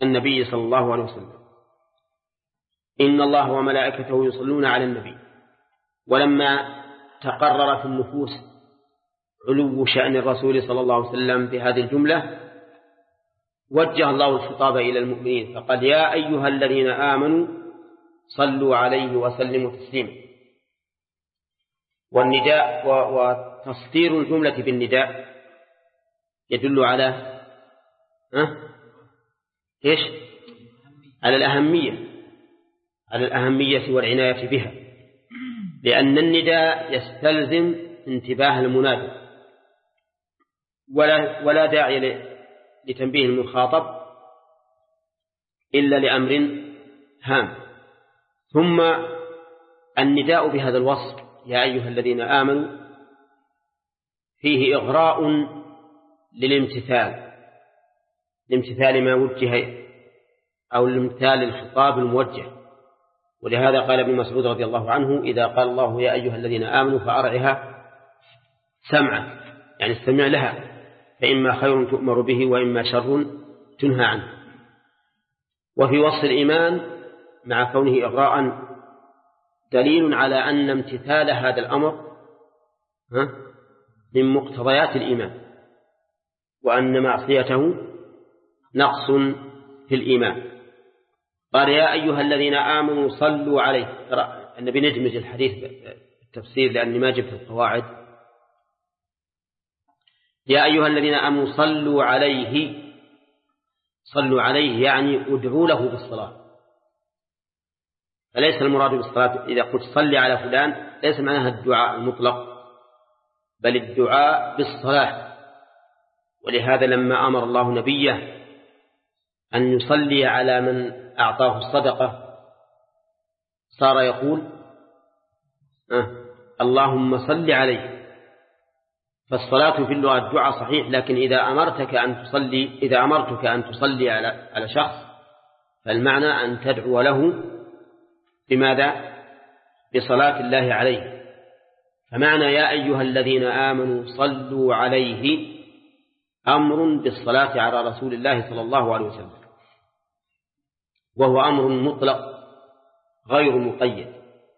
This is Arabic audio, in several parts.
النبي صلى الله عليه وسلم. إن الله وملائكته يصلون على النبي. ولما تقرر في النفوس علو شأن الرسول صلى الله عليه وسلم في هذه الجملة وجه الله الخطاب إلى المؤمنين فقال يا أيها الذين آمنوا صلوا عليه وسلموا تسليما. والنداء وتصدير الجملة بالنداء يدل على إيش؟ على الأهمية والعناية بها، لأن النداء يستلزم انتباه المنادي ولا داعي لتنبيه المخاطب إلا لأمر هام. ثم النداء بهذا الوصف يا أيها الذين آمنوا فيه إغراء لامتثال ما وجه أو لامتثال الخطاب الموجه. ولهذا قال ابن مسعود رضي الله عنه إذا قال الله يا أيها الذين آمنوا فأرعها سمعا، يعني استمع لها، فإما خير تؤمر به وإما شر تنهى عنه. وفي وصف الإيمان مع كونه إغراء دليل على أن امتثال هذا الأمر من مقتضيات الإيمان، وأن معصيته نقص في الإيمان. قال يا أيها الذين آمنوا صلوا عليه. النبي ندمج الحديث بالتفسير لأني ما جبت القواعد. يا أيها الذين آمنوا صلوا عليه يعني ادعوا له بالصلاة. فليس المراد بالصلاة إذا قلت صلي على فلان ليس معناها الدعاء المطلق، بل الدعاء بالصلاة. ولهذا لما أمر الله نبيه أن يصلي على من أعطاه الصدقة صار يقول اللهم صل عليه. فالصلاة في اللغة الدعاء صحيح، لكن إذا أمرتك أن تصلي على شخص فالمعنى أن تدعو له بماذا؟ بصلاة الله عليه. فمعنى يا أيها الذين آمنوا صلوا عليه أمر بالصلاة على رسول الله صلى الله عليه وسلم، وهو أمر مطلق غير مقيد.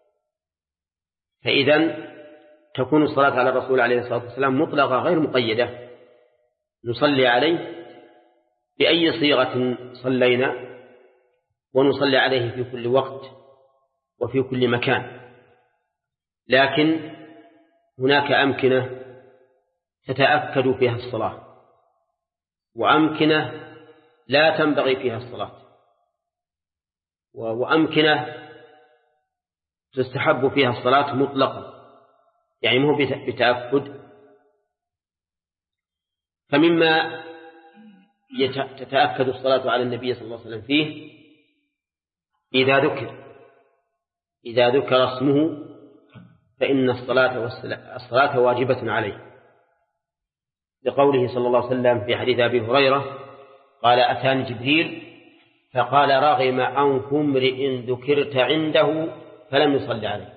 فإذن تكون الصلاة على الرسول عليه الصلاة والسلام مطلقة غير مقيدة، نصلي عليه بأي صيغة صلينا، ونصلي عليه في كل وقت وفي كل مكان. لكن هناك أمكنة تتأكد فيها الصلاة، وأمكنة لا تنبغي فيها الصلاة، وأمكنة تستحب فيها الصلاة مطلقا، يعني مو بتأكد. فمما تتأكد الصلاة على النبي صلى الله عليه وسلم فيه إذا ذكر اسمه فإن الصلاة واجبة عليه، لقوله صلى الله عليه وسلم في حديث أبي هريرة قال أتاني جبريل فقال رغم أنف امرئ ذكرت عنده فلم يصل عليك.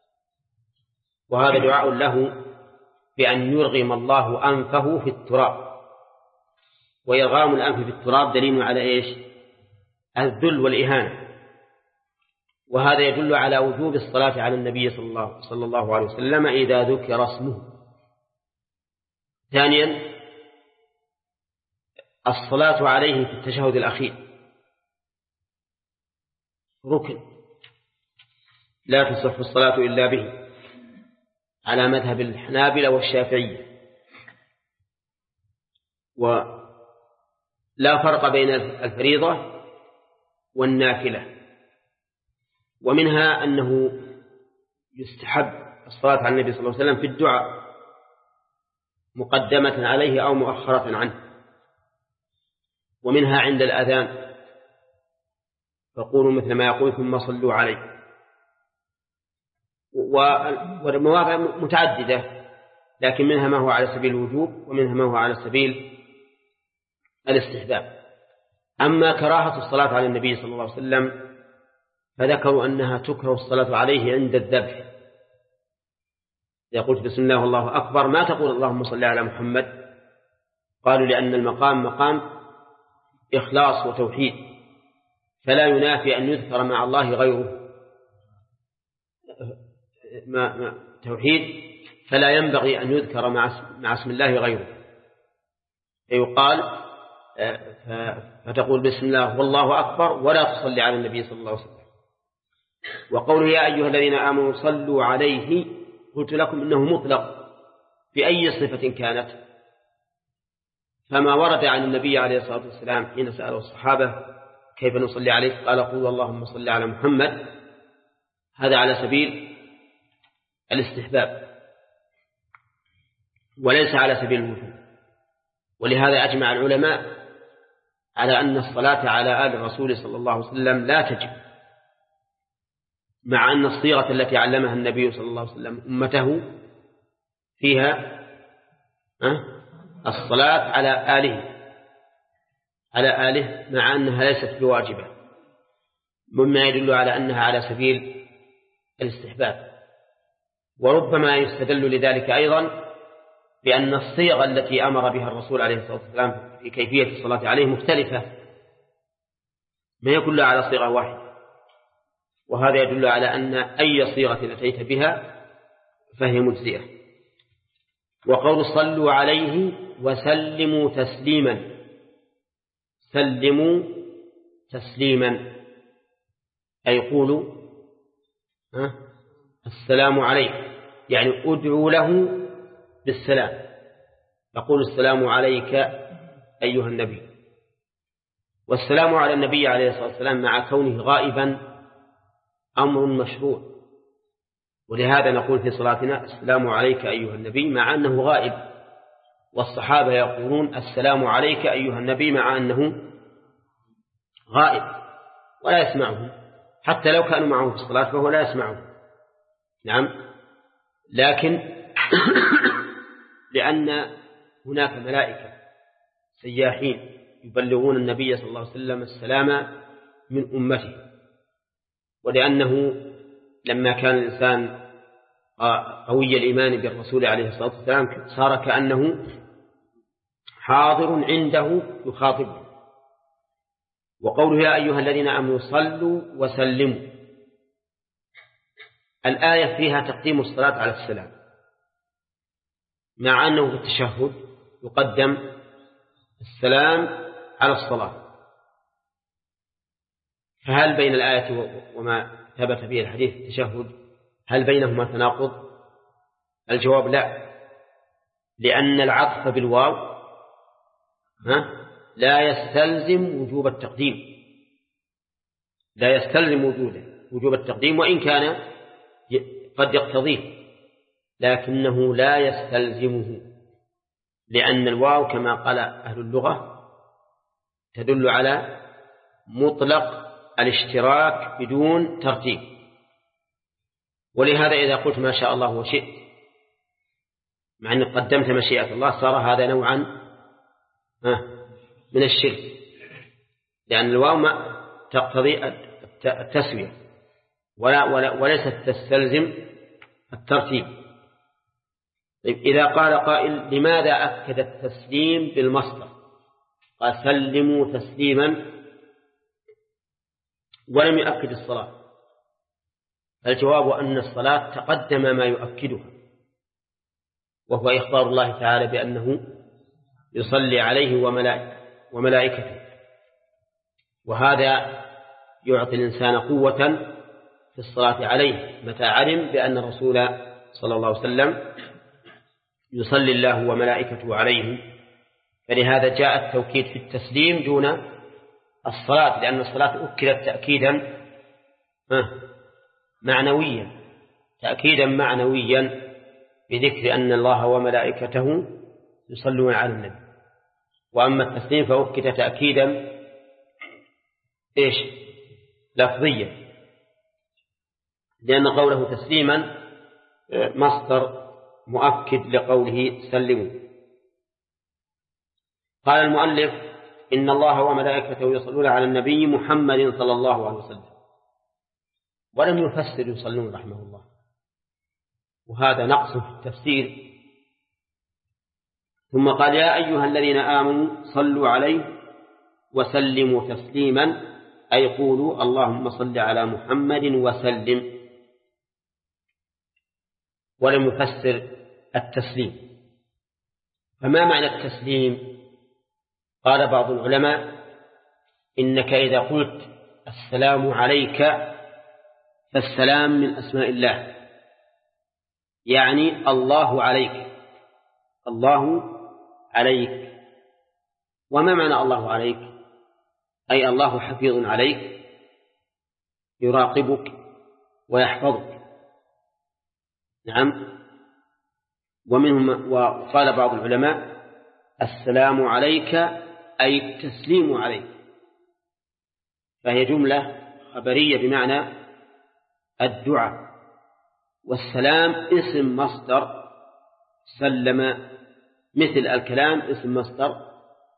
وهذا دعاء له بأن يرغم الله أنفه في التراب، وإرغام الأنف في التراب دليل على إيش؟ الذل والإهانة. وهذا يدل على وجوب الصلاة على النبي صلى الله عليه وسلم إذا ذكر اسمه. ثانيا الصلاة عليه في التشهد الأخير ركن لا تصح الصلاة إلا به على مذهب الحنابلة والشافعية. ولا فرق بين الفريضة والنافلة. ومنها أنه يستحب الصلاة على النبي صلى الله عليه وسلم في الدعاء مقدمة عليه أو مؤخرة عنه. ومنها عند الأذان فقولوا مثل ما يقول ثم صلوا عليه. والمواضع متعددة، لكن منها ما هو على سبيل الوجوب ومنها ما هو على سبيل الاستحباب. أما كراهة الصلاة على النبي صلى الله عليه وسلم فذكروا أنها تكره الصلاة عليه عند الذبح. إذا قلت بسم الله والله أكبر ما تقول اللهم صل على محمد، قالوا لأن المقام مقام إخلاص وتوحيد، فلا ينافي أن يذكر مع الله غيره، توحيد فلا ينبغي أن يذكر مع اسم الله غيره، فيقال فتقول بسم الله والله أكبر ولا تصلي على النبي صلى الله عليه وسلم. وقوله يا أيها الذين آمنوا صلوا عليه، قلت لكم إنه مطلق في أي صفة كانت، فما ورد عن النبي عليه الصلاة والسلام حين سأله الصحابة كيف نصلي عليه قال قولوا اللهم صل على محمد، هذا على سبيل الاستحباب وليس على سبيل الوجوب. ولهذا أجمع العلماء على أن الصلاة على آل الرسول صلى الله عليه وسلم لا تجب، مع أن الصيغة التي علمها النبي صلى الله عليه وسلم أمته فيها الصلاة على آله مع أنها ليست بواجبة، مما يدل على أنها على سبيل الاستحباب. وربما يستدل لذلك أيضا بأن الصيغة التي أمر بها الرسول عليه الصلاة والسلام في كيفية الصلاة عليه مختلفة، ما هي كلها على صيغة واحدة، وهذا يدل على أن أي صيغة أتيت بها فهي مجزئة. وقول صلوا عليه وسلموا تسليما، سلموا تسليما أي قولوا السلام عليك، يعني أدعوا له بالسلام، يقول السلام عليك أيها النبي. والسلام على النبي عليه الصلاة والسلام مع كونه غائبا أمر مشروع، ولهذا نقول في صلاتنا السلام عليك أيها النبي مع أنه غائب، والصحابة يقولون السلام عليك أيها النبي مع أنه غائب ولا يسمعهم، حتى لو كانوا معه في الصلاة فهو لا يسمعهم. نعم، لكن لأن هناك ملائكة سياحين يبلغون النبي صلى الله عليه وسلم السلام من أمته، ولأنه لما كان الإنسان قوي الإيمان بالرسول عليه الصلاة والسلام صار كأنه حاضر عنده يخاطبه. وقوله يا أيها الذين آمنوا صلوا وسلموا، الآية فيها تقديم الصلاة على السلام، مع أنه في التشهد يقدم السلام على الصلاة. فهل بين الآية وما ثبت به الحديث التشهد هل بينهما تناقض؟ الجواب لا، لأن العطف بالواو لا يستلزم وجوب التقديم، لا يستلزم وجوب التقديم، وإن كان قد يقتضيه لكنه لا يستلزمه، لأن الواو كما قال أهل اللغة تدل على مطلق الاشتراك بدون ترتيب. ولهذا إذا قلت ما شاء الله وشئت مع أنك قدمت مشيئة الله صار هذا نوعا من الشرك، لأن الواو ما تقتضي التسوية وليست تستلزم الترتيب. إذا قال قائل لماذا أكد التسليم بالمصدر؟ قال سلموا تسليما ولم يؤكد الصلاة. الجواب أن الصلاة تقدم ما يؤكدها، وهو إخبار الله تعالى بأنه يصلي عليه وملائكته، وهذا يعطي الإنسان قوة في الصلاة عليه متى علم بأن الرسول صلى الله عليه وسلم يصلي الله وملائكته عليه. فلهذا جاء التوكيد في التسليم دون الصلاة، لأن الصلاة أكدت تأكيدا معنويا، تأكيدا معنويا بذكر أن الله وملائكته يصلون على النبي. وأما التسليم فأكد تأكيدا لفظيا، لأن قوله تسليما مصدر مؤكد لقوله سلموا. قال المؤلف إن الله وملائكته يصلون على النبي محمد صلى الله عليه وسلم، ولم يفسر يصلون رحمه الله، وهذا نقص في التفسير. ثم قال يا أيها الذين آمنوا صلوا عليه وسلموا تسليما، أي قولوا اللهم صل على محمد وسلم. ولم يفسر التسليم. فما معنى التسليم؟ قال بعض العلماء إنك إذا قلت السلام عليك فالسلام من أسماء الله، يعني الله عليك، الله عليك. وما معنى الله عليك؟ أي الله حفيظ عليك يراقبك ويحفظك. نعم. ومنهم وقال بعض العلماء السلام عليك أي التسليم عليك، فهي جملة خبرية بمعنى الدعاء. والسلام اسم مصدر سلم، مثل الكلام اسم مصدر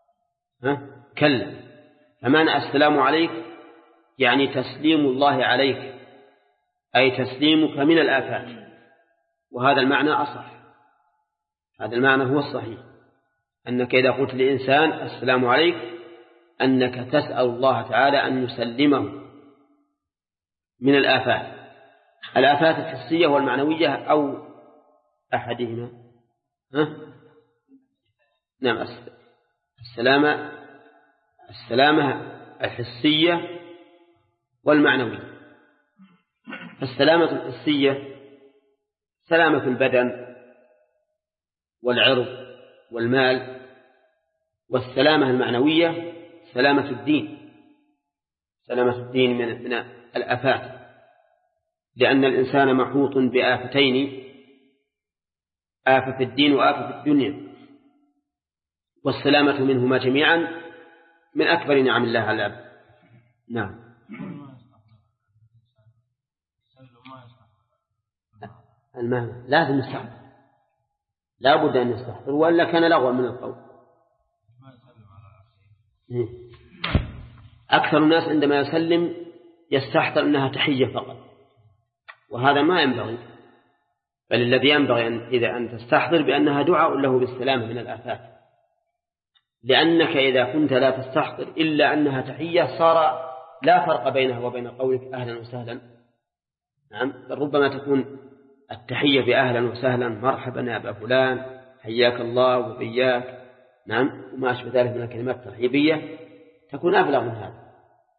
كلم. فمعنى السلام عليك يعني تسليم الله عليك، أي تسليمك من الآفات. وهذا المعنى أصح، هذا المعنى هو الصحيح، أنك إذا قلت لإنسان السلام عليك أنك تسأل الله تعالى أن يسلمه من الآفات، الآفات الحسية والمعنوية أو أحدهما. نعم، السلامة الحسية والمعنوية. السلامة الحسية سلامة البدن والعرض والمال، والسلامة المعنوية سلامة الدين، سلامة الدين من الآفات، لأن الإنسان محوط بآفتين، آفة في الدين وآفة في الدنيا، والسلامة منهما جميعا من أكبر نعم الله على العبد. نعم. المعنى لازم يستحضر، لا بد أن يستحضر وإلا كان لغوا من القول. أكثر الناس عندما يسلم يستحضر أنها تحية فقط، وهذا ما ينبغي، بل الذي ينبغي إذا أن تستحضر بأنها دعاء له بالسلامة من الآفات، لأنك إذا كنت لا تستحضر إلا أنها تحية صار لا فرق بينها وبين قولك أهلا وسهلا. نعم، ربما تكون التحية بأهلا وسهلا، مرحبا يا أبا فلان، حياك الله وبياك، نعم، وما أشبه ذلك من الكلمات الترحيبية تكون أبلغ من هذا.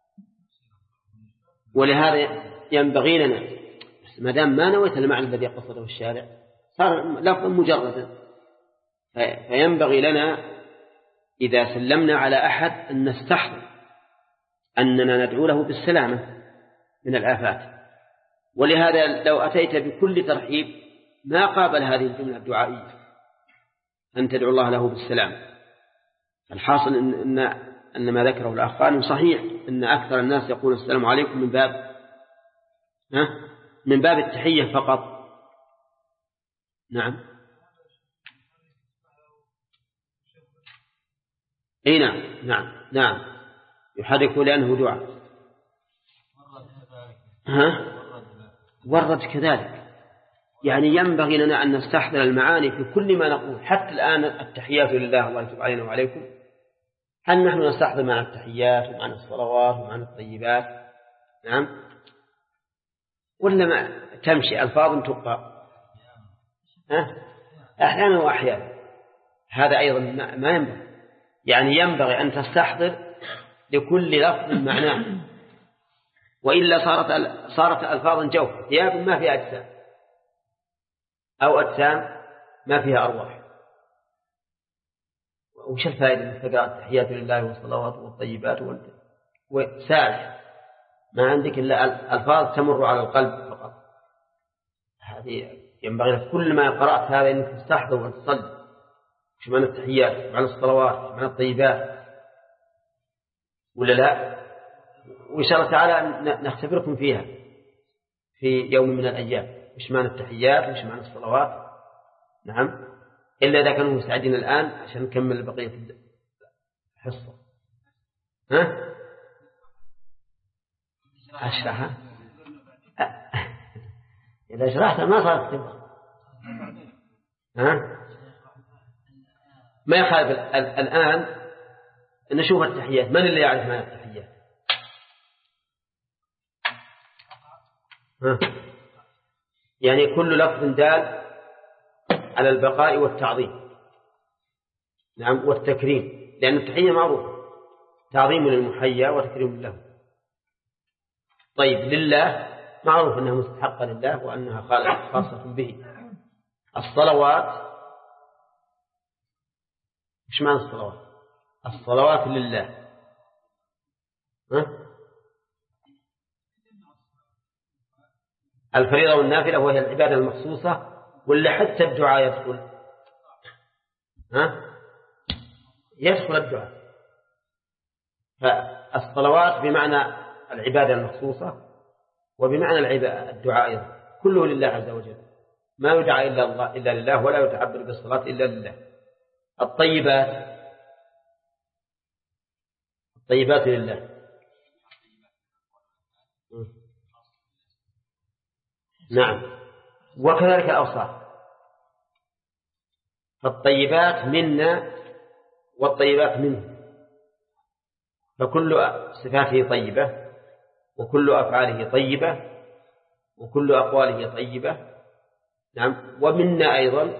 ولهذا ينبغي لنا ما دام ما نويت المعنى الذي قصده الشارع صار لفظا مجردا، فينبغي لنا إذا سلمنا على أحد أن نستحضر أننا ندعو له بالسلامة من الآفات. ولهذا لو أتيت بكل ترحيب ما قابل هذه الجملة الدعائية أن تدعو الله له بالسلام. الحاصل أن ما ذكره الأخوان صحيح، أن أكثر الناس يقول السلام عليكم من باب التحية فقط. نعم. أي نعم يحرك لأنه دعاء. ورد كذلك، يعني ينبغي لنا أن نستحضر المعاني في كل ما نقول. حتى الآن التحيات لله الله يتوب علينا وعليكم، هل نحن نستحضر معنى التحيات ومعنى الصلوات ومعنى الطيبات؟ نعم، ولا ما تمشي ألفاظ تبقى أحيانا وأحيانا؟ هذا أيضا ما ينبغي، يعني ينبغي أن تستحضر لكل لفظ معناه، وإلا صارت ألفاظا جوفة، ثياب ما فيها أجسام أو أجسام ما فيها أرواح. وش الفائدة من تقرأ التحيات لله والصلوات والطيبات وسالح ما عندك إلا ألفاظ تمر على القلب فقط؟ هذه ينبغي لك كل ما قرأت هذا أنك تستحضر وتصلي. وش معنى التحيات، معنى الصلوات، معنى الطيبات، ولا لا؟ وإن شاء الله تعالى نختبركم فيها في يوم من الأيام، وش معنى التحيات وش معنى الصلوات. نعم، إلا إذا كانوا مستعدين الآن عشان نكمل بقية الحصة. أشرحها إذا شرحتها ما صارت تبقى. ما يخالف الآن نشوف التحيات. من اللي يعرف معنى التحيات؟ يعني كل لفظ دال على البقاء والتعظيم. نعم، والتكريم، لأن التحية معروف تعظيم للمحيا وتكريم له. طيب لله معروف أنها مستحقة لله وأنها خاصة به. الصلوات إيش معنى الصلوات؟ الصلوات لله الفريضة والنافلة، وهي العبادة المخصوصة، ولا حتى الدعاء يدخل؟ يدخل الدعاء. فالصلوات بمعنى العبادة المخصوصة وبمعنى الدعاء أيضا، كله لله عز وجل، ما يدعى إلا لله، ولا يتعبد بالصلاة إلا لله. الطيبات لله. نعم، وكذلك الأوصاف، فالطيبات منا والطيبات منه، فكل صفاته طيبة، وكل أفعاله طيبة، وكل أقواله طيبة. نعم، ومنا أيضا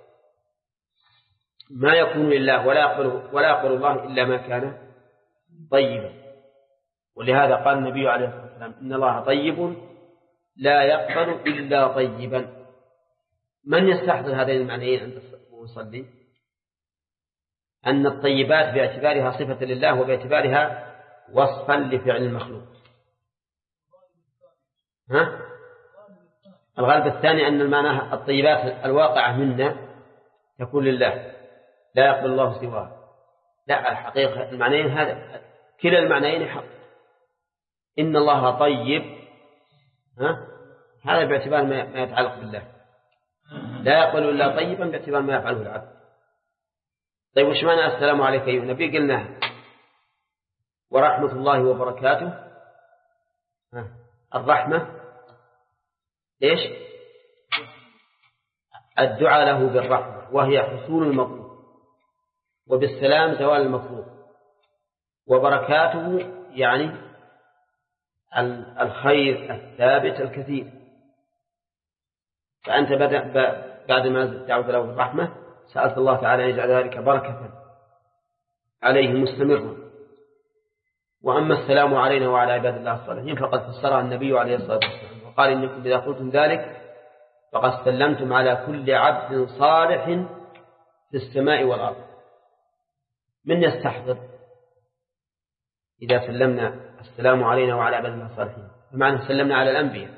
ما يكون لله ولا يقبل الله إلا ما كان طيبا. ولهذا قال النبي عليه الصلاة والسلام: إن الله طيب لا يقبل إلا طيبا. من يستحضر هذين المعنيين عند المصلي؟ أن الطيبات باعتبارها صفة لله وباعتبارها وصفا لفعل المخلوق. الغالب الثاني أن المعنى الطيبات الواقعة منا تكون لله لا يقبل الله سواها. لا، الحقيقة المعنيين هذا كلا المعنيين حق. إن الله طيب هذا باعتبار ما يتعلق بالله، لا يقبل إلا طيبا باعتبار ما يفعله العبد. طيب وش معنى السلام عليك أيها النبي؟ قلنا ورحمة الله وبركاته. الرحمة إيش؟ الدعاء له بالرحمة، وهي حصول المطلوب، وبالسلام زوال المطلوب، وبركاته يعني الخير الثابت الكثير. فأنت بعد ما دعوت له بالرحمة سألت الله تعالى أن يجعل ذلك بركة عليه مستمرا. وأما السلام علينا وعلى عباد الله الصالحين فقد فسرها النبي عليه الصلاة والسلام وقال: إنكم إذا قلتم ذلك فقد سلمتم على كل عبد صالح في السماء والأرض. من يستحضر إذا سلمنا السلام علينا وعلى عباد الله الصالحين؟ بمعنى سلمنا على الأنبياء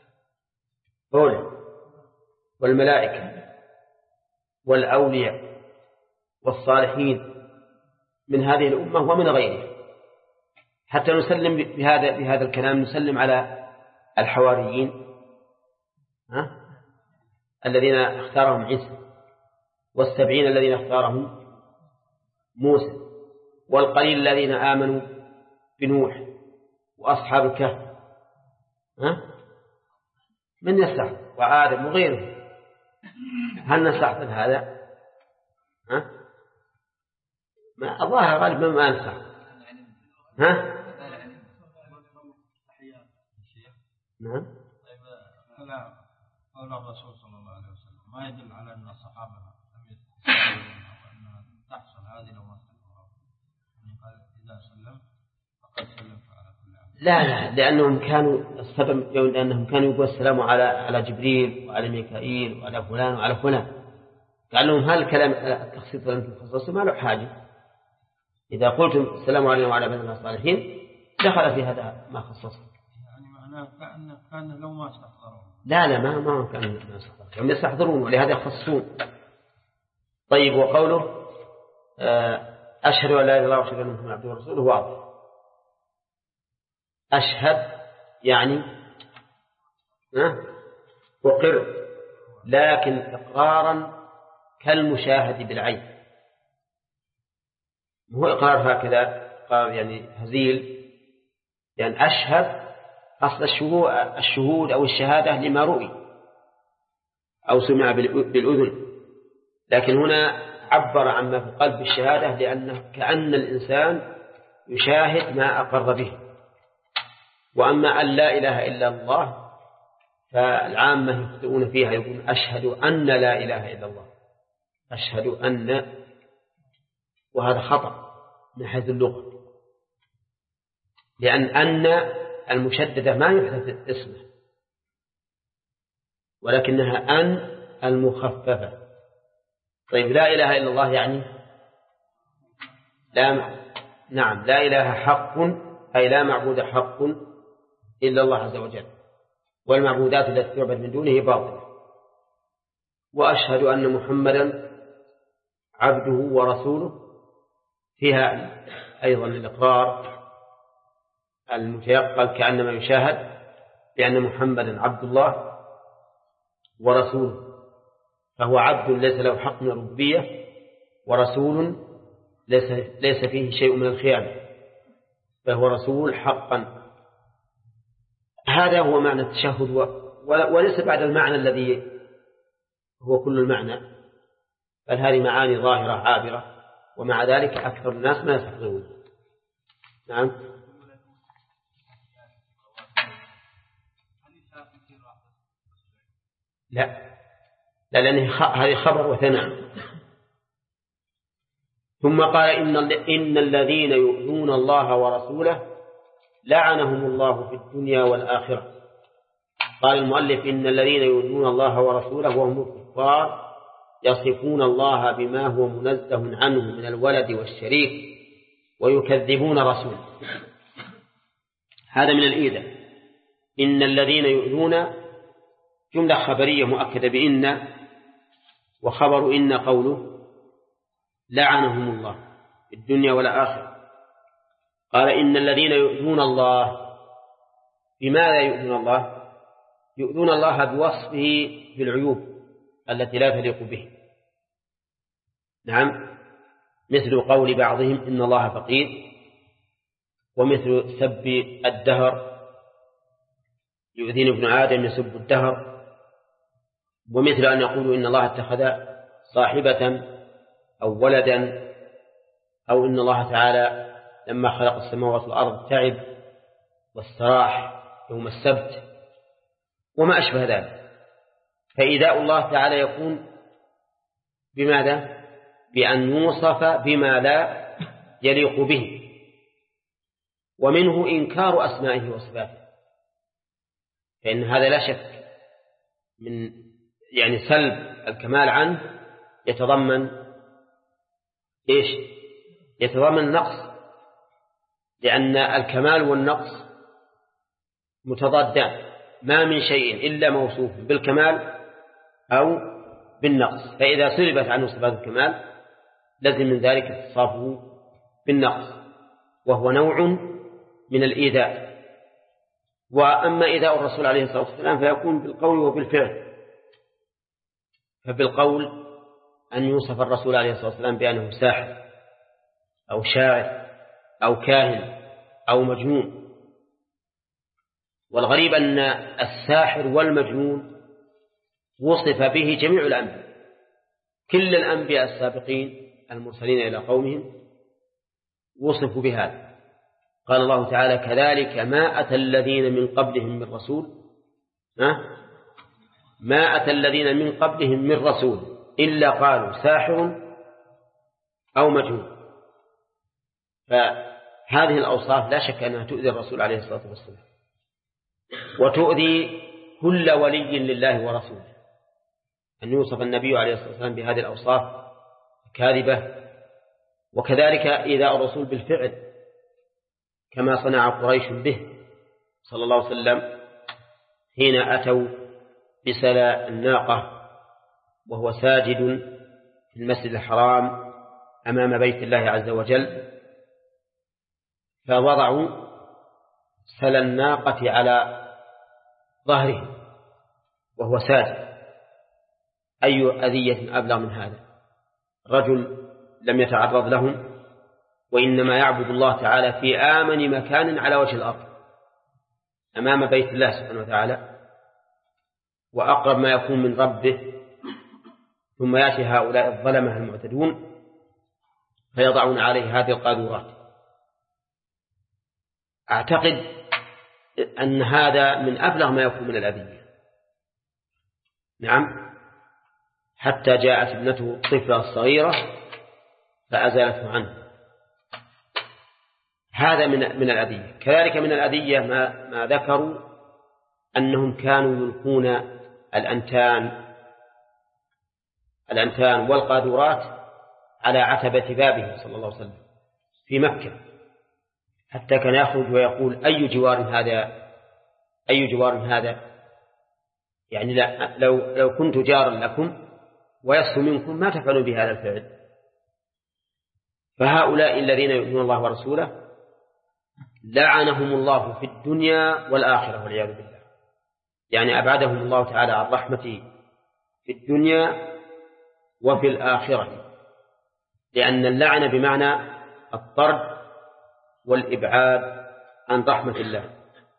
والملائكة والأولياء والصالحين من هذه الأمة ومن غيرها. حتى نسلم بهذا الكلام نسلم على الحواريين الذين اختارهم عيسى، والسبعين الذين اختارهم موسى، والقليل الذين آمنوا بنوح، وأصحاب الكهف. من يستحضر؟ وآدم وغيره. هل نستحضر هذا؟ ما الظاهر غالبا ما نستحضر. نعم. قول الرسول صلى الله عليه وسلم ما يدل على أن الصحابة لم يستحضروا أن تحصل هذه لو ما استحضروا. قال إذا سلم فقد سلم على كل عام. لا، لأنهم كانوا السبب لأنهم كانوا يقول السلام على جبريل وعلى ميكائيل وعلى فلان وعلى فلان. قال لهم هل كلام التخصيص لم تخصصوا؟ ما له حاجة. إذا قلتم السلام علينا وعلى عباد الله الصالحين دخل في هذا ما خصصه. يعني معناه كأن لو ما استحضروا. لا ما كانوا ما استحضرون، هم يستحضرون ولهذا يخصصون. طيب وقوله أشهد أن لا إله إلا الله وأشهد أن محمدا عبده ورسوله واضح. أشهد يعني أقر، لكن إقرارا كالمشاهد بالعين، هو إقرار هكذا إقرار يعني هزيل. يعني أشهد أصل الشهود أو الشهادة لما رؤي أو سمع بالأذن، لكن هنا عبر عما في القلب بالشهادة، لأنه كأن الإنسان يشاهد ما أقر به. وأما أن لا إله إلا الله فالعامة يخطئون فيها، يقول أشهد أن لا إله إلا الله، أشهد أن، وهذا خطأ من حيث اللغة، لأن المشددة ما يحدث اسمه، ولكنها أن المخففة. طيب لا إله إلا الله يعني نعم، لا إله حق، أي لا معبود حق إلا الله عز وجل، والمعبودات التي تعبد من دونه باطلة. وأشهد أن محمدا عبده ورسوله، فيها أيضا الإقرار المتيقن كأنما يشاهد بأن محمدا عبد الله ورسوله، فهو عبد ليس له حق من الربوبية، ورسول ليس فيه شيء من الخيانة، فهو رسول حقا. هذا هو معنى التشهد، وليس بعد المعنى الذي هو كل المعنى، بل هذه معاني ظاهرة عابرة، ومع ذلك أكثر الناس ما يستحضرون. نعم. لا لأن هذه خبر وثناء. ثم قال إن الذين يؤذون الله ورسوله لعنهم الله في الدنيا والآخرة. قال المؤلف إن الذين يؤذون الله ورسوله وهم الكفار يصفون الله بما هو منزه عنه من الولد والشريك ويكذبون رسوله. هذا من الإيذاء. إن الذين يؤذون جملة خبرية مؤكدة بإن، وخبر إن قوله لعنهم الله في الدنيا والآخرة. قال إن الذين يؤذون الله، بماذا يؤذون الله؟ يؤذون الله بوصفه بالعيوب التي لا تليق به. نعم، مثل قول بعضهم إن الله فقير، ومثل سب الدهر، يؤذين ابن آدم يسب الدهر، ومثل أن يقولوا إن الله اتخذ صاحبة أو ولدا، أو إن الله تعالى لما خلق السماوات والأرض تعب واستراح يوم السبت وما أشبه ذلك. فإيذاء الله تعالى يكون بماذا؟ بأن يوصف بما لا يليق به، ومنه إنكار أسمائه وصفاته، فإن هذا لا شك من سلب الكمال عنه يتضمن إيش؟ يتضمن نقص، لأن الكمال والنقص متضادان، ما من شيء إلا موصوف بالكمال أو بالنقص، فإذا سلبت عنه صفات الكمال لازم من ذلك اتصافه بالنقص، وهو نوع من الإيذاء. وأما إيذاء الرسول عليه الصلاة والسلام فيكون بالقول وبالفعل. فبالقول أن يوصف الرسول عليه الصلاة والسلام بأنه ساحر أو شاعر أو كاهن أو مجنون. والغريب أن الساحر والمجنون وصف به جميع الأنبياء، كل الأنبياء السابقين المرسلين إلى قومهم وصفوا بهذا. قال الله تعالى كذلك ما أتى الذين من قبلهم من رسول ما أتى الذين من قبلهم من رسول إلا قالوا ساحر أو مجنون. فهذه الأوصاف لا شك أنها تؤذي الرسول عليه الصلاة والسلام، وتؤذي كل ولي لله ورسوله. أن يوصف النبي عليه الصلاة والسلام بهذه الأوصاف كاذبة. وكذلك إيذاء الرسول بالفعل كما صنع قريش به صلى الله عليه وسلم حين أتوا بسلى الناقة وهو ساجد في المسجد الحرام أمام بيت الله عز وجل، فوضعوا سلى الناقة على ظهره وهو ساجد. أي أذية أبلغ من هذا؟ رجل لم يتعرض لهم، وإنما يعبد الله تعالى في آمن مكان على وجه الأرض أمام بيت الله سبحانه وتعالى، وأقرب ما يكون من ربه، ثم يأتي هؤلاء الظلمة المعتدون فيضعون عليه هذه القاذورات. أعتقد أن هذا من أبلغ ما يكون من الأذية، نعم، حتى جاءت ابنته الطفلة الصغيرة فأزالته عنه. هذا من الأذية. كذلك من الأذية ما ذكروا أنهم كانوا يلقون الأنتان والقاذورات على عتبة بابه صلى الله عليه وسلم في مكة، حتى كان يخرج ويقول أي جوار هذا، أي جوار هذا، يعني لو كنت جارا لكم ويسهو منكم ما تفعلوا بهذا الفعل. فهؤلاء الذين يؤذون الله ورسوله لعنهم الله في الدنيا والآخرة والعياذ بالله، يعني أبعدهم الله تعالى عن رحمته في الدنيا وفي الآخرة، لأن اللعنة بمعنى الطرد والإبعاد عن رحمة الله.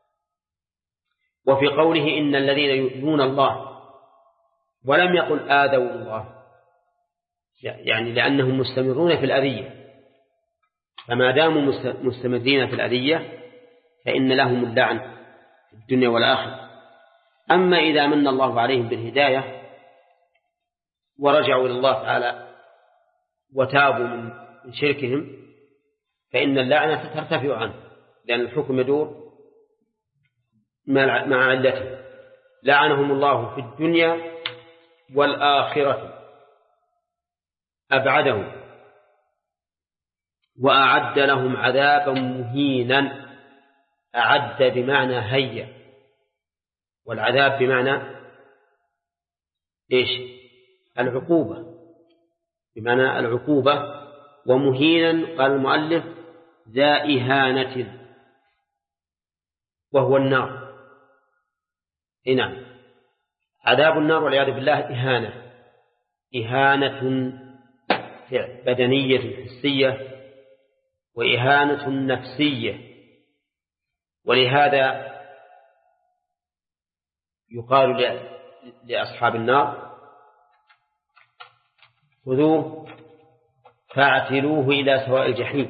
وفي قوله إن الذين يؤذون الله ولم يقل آذوا الله، يعني لأنهم مستمرون في الأذية، فما داموا مستمرين في الأذية فإن لهم اللعن في الدنيا والآخرة. أما إذا من الله عليهم بالهداية ورجعوا إلى الله تعالى وتابوا من شركهم فإن اللعنة ترتفع عنه، لأن الحكم يدور مع علته. لعنهم الله في الدنيا والآخرة، أبعدهم وأعد لهم عذابا مهينا. أعد بمعنى هيا، والعذاب بمعنى إيش؟ العقوبة، بمعنى العقوبة. ومهينا قال المؤلف ذا إهانة، وهو النار. نعم، عذاب النار والعياذ بالله إهانة بدنية حسية وإهانة نفسية. ولهذا يقال لأصحاب النار خذوه فاعتلوه إلى سواء الجحيم.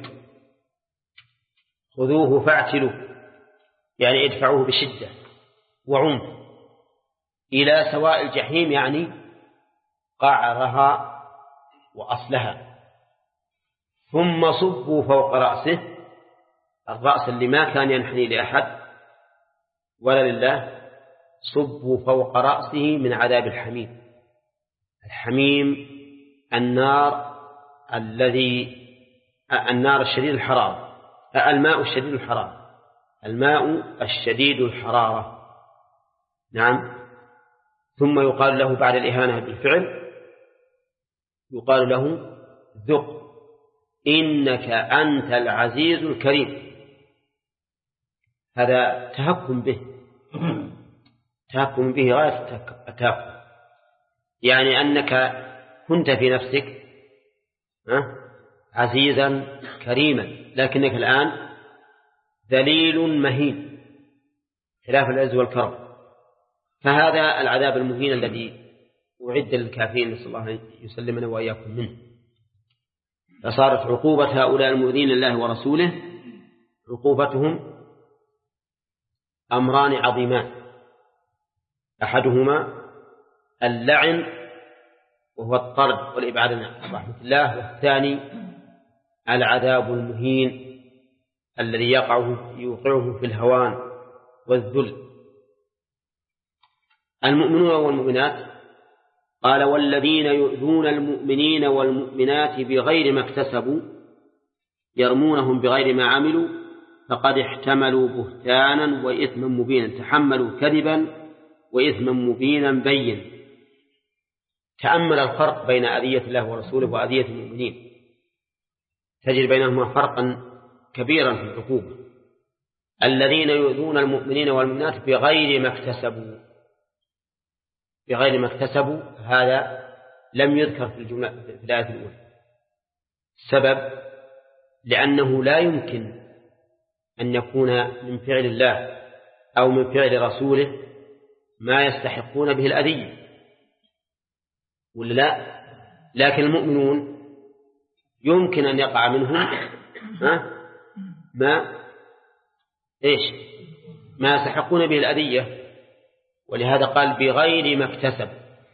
خذوه فاعتلوه يعني ادفعوه بشدة وعنف إلى سواء الجحيم، يعني قعرها وأصلها، ثم صبوا فوق رأسه، الرأس اللي ما كان ينحني لأحد ولا لله، صبوا فوق رأسه من عذاب الحميم. الحميم النار الشديد الحرارة، الماء الشديد الحرارة، الماء الشديد الحرارة. نعم. ثم يقال له بعد الإهانة بالفعل يقال له ذق إنك أنت العزيز الكريم. هذا تهكم به، تهكم به غاية التهكم، يعني أنك كنت في نفسك عزيزا كريما، لكنك الآن ذليل مهين خلاف العز والكرم. فهذا العذاب المهين الذي أعد للكافرين، نسأل الله أن يسلمنا وإياكم منه. فصارت عقوبة هؤلاء المؤذين لله ورسوله عقوبتهم أمران عظيمان، أحدهما اللعن وهو الطرد والإبعاد عن رحمة الله، والثاني العذاب المهين الذي يوقعه في الهوان والذل. المؤمنون والمؤمنات قال والذين يؤذون المؤمنين والمؤمنات بغير ما اكتسبوا يرمونهم بغير ما عملوا فقد احتملوا بهتانا وإثما مبينا. تحملوا كذبا وإثما مبينا بين. تأمل الفرق بين أذية الله ورسوله وأذية المؤمنين، تجد بينهما فرقا كبيرا في العقوبة. الذين يؤذون المؤمنين والمؤمنات بغير ما اكتسبوا، بغير ما اكتسبوا هذا لم يذكر في الآية الأولى. السبب لأنه لا يمكن أن يكون من فعل الله أو من فعل رسوله ما يستحقون به الأذية ولا لا. لكن المؤمنون يمكن أن يقع منهم ما يستحقون به الأذية، ولهذا قال بغير ما اكتسب.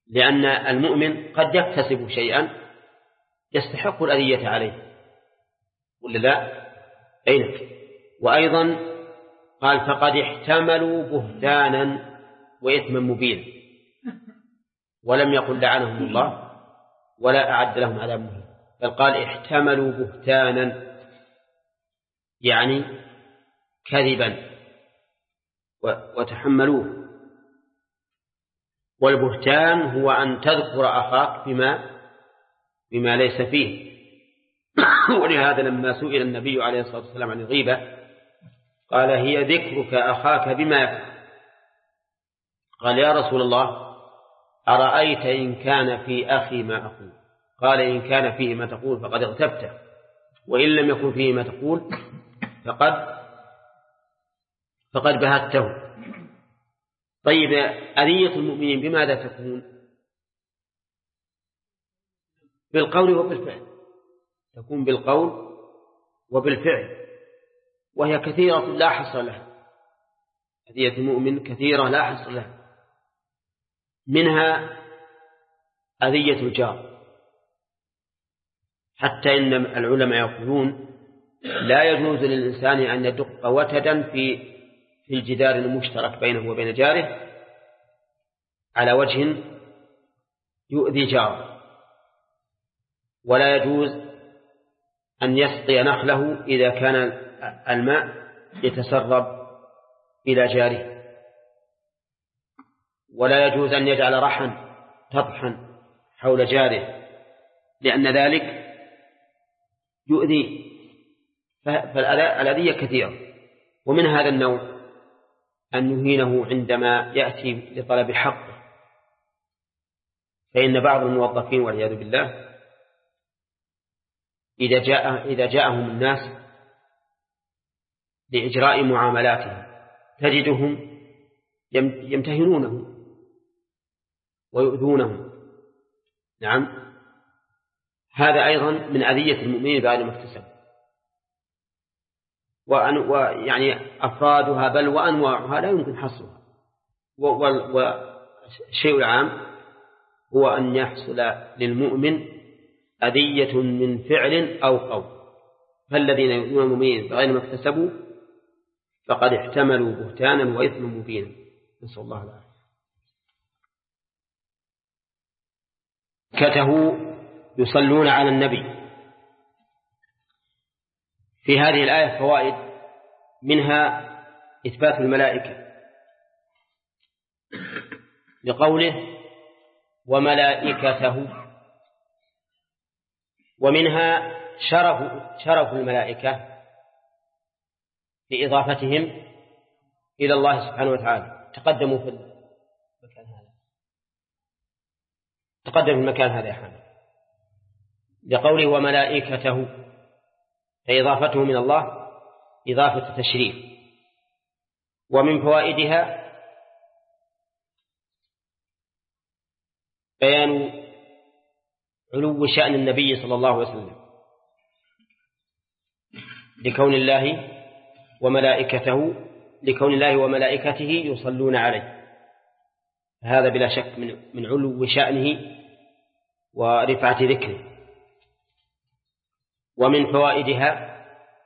لأن المؤمن قد يكتسب شيئا يستحق الأذية عليه ولا لا؟ أين؟ وأيضا قال فقد احتملوا بهتانا وإثما مبينا، ولم يقل لعنهم الله ولا أعد لهم عذاب مهين، بل قال احتملوا بهتانا يعني كذبا وتحملوه. والبهتان هو أن تذكر أخاك بما ليس فيه. ولهذا لما سئل النبي عليه الصلاة والسلام عن الغيبة قال هي ذكرك أخاك بما يفعل. قال يا رسول الله أرأيت إن كان في أخي ما أقول؟ قال إن كان فيه ما تقول فقد اغتبته، وإن لم يكن فيه ما تقول فقد بهته. طيب أذية المؤمنين بماذا تكون؟ بالقول وبالفعل، تكون بالقول وبالفعل، وهي كثيرة لا حصر لها. أذية المؤمن كثيرة لا حصر لها، منها أذية الجار، حتى إن العلماء يقولون لا يجوز للإنسان أن يدق وتدا في الجدار المشترك بينه وبين جاره على وجه يؤذي جاره، ولا يجوز أن يسقي نخله إذا كان الماء يتسرب إلى جاره، ولا يجوز أن يجعل رحا تطحن حول جاره لأن ذلك يؤذي. فالأذية كثيرة، ومن هذا النوع أن نهينه عندما يأتي لطلب حقه، فإن بعض الموظفين والعياذ بالله إذا جاءهم الناس لإجراء معاملاتهم تجدهم يمتهنونهم ويؤذونهم. نعم، هذا أيضا من أذية المؤمنين بعد ما اكتسبوا. ويعني أفرادها بل وأنواعها لا يمكن حصرها. والشيء العام هو أن يحصل للمؤمن أذية من فعل أو قول، فالذين يؤذون المؤمنين بغير ما اكتسبوا فقد احتملوا بهتانا وإثما مبينا، نسأل الله العافية. كته يصلون على النبي. في هذه الآية فوائد، منها إثبات الملائكة لقوله وملائكته، ومنها شرف الملائكة بإضافتهم إلى الله سبحانه وتعالى. تقدموا في المكان هذا يا حامد، لقوله وملائكته، فإضافته من الله إضافة تشريف. ومن فوائدها بيان علو شأن النبي صلى الله عليه وسلم لكون الله وملائكته يصلون عليه، هذا بلا شك من علو شأنه ورفعة ذكره. ومن فوائدها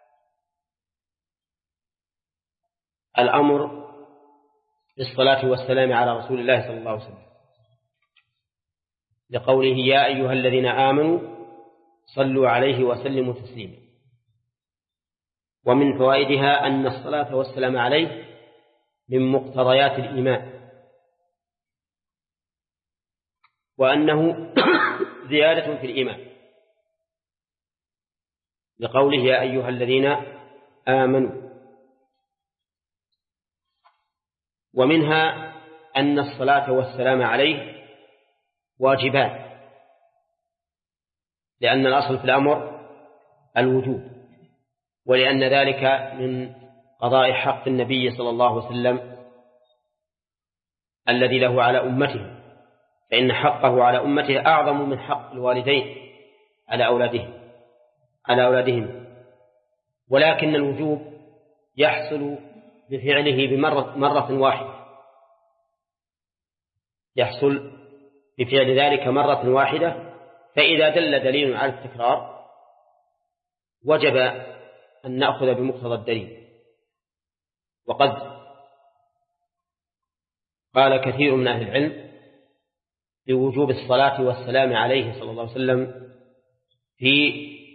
الأمر بالصلاة والسلام على رسول الله صلى الله عليه وسلم لقوله يا أيها الذين آمنوا صلوا عليه وسلموا تسليما. ومن فوائدها أن الصلاة والسلام عليه من مقتضيات الإيمان، وأنه زيادة في الإيمان لقوله يا أيها الذين آمنوا. ومنها أن الصلاة والسلام عليه واجبان، لأن الأصل في الأمر الوجوب، ولأن ذلك من قضاء حق النبي صلى الله عليه وسلم الذي له على أمته، فإن حقه على أمته أعظم من حق الوالدين على أولادهم. ولكن الوجوب يحصل بفعله مرة واحدة، يحصل بفعل ذلك مرة واحدة، فإذا دل دليل على التكرار وجب أن نأخذ بمقتضى الدليل. وقد قال كثير من أهل العلم بوجوب الصلاة والسلام عليه صلى الله عليه وسلم في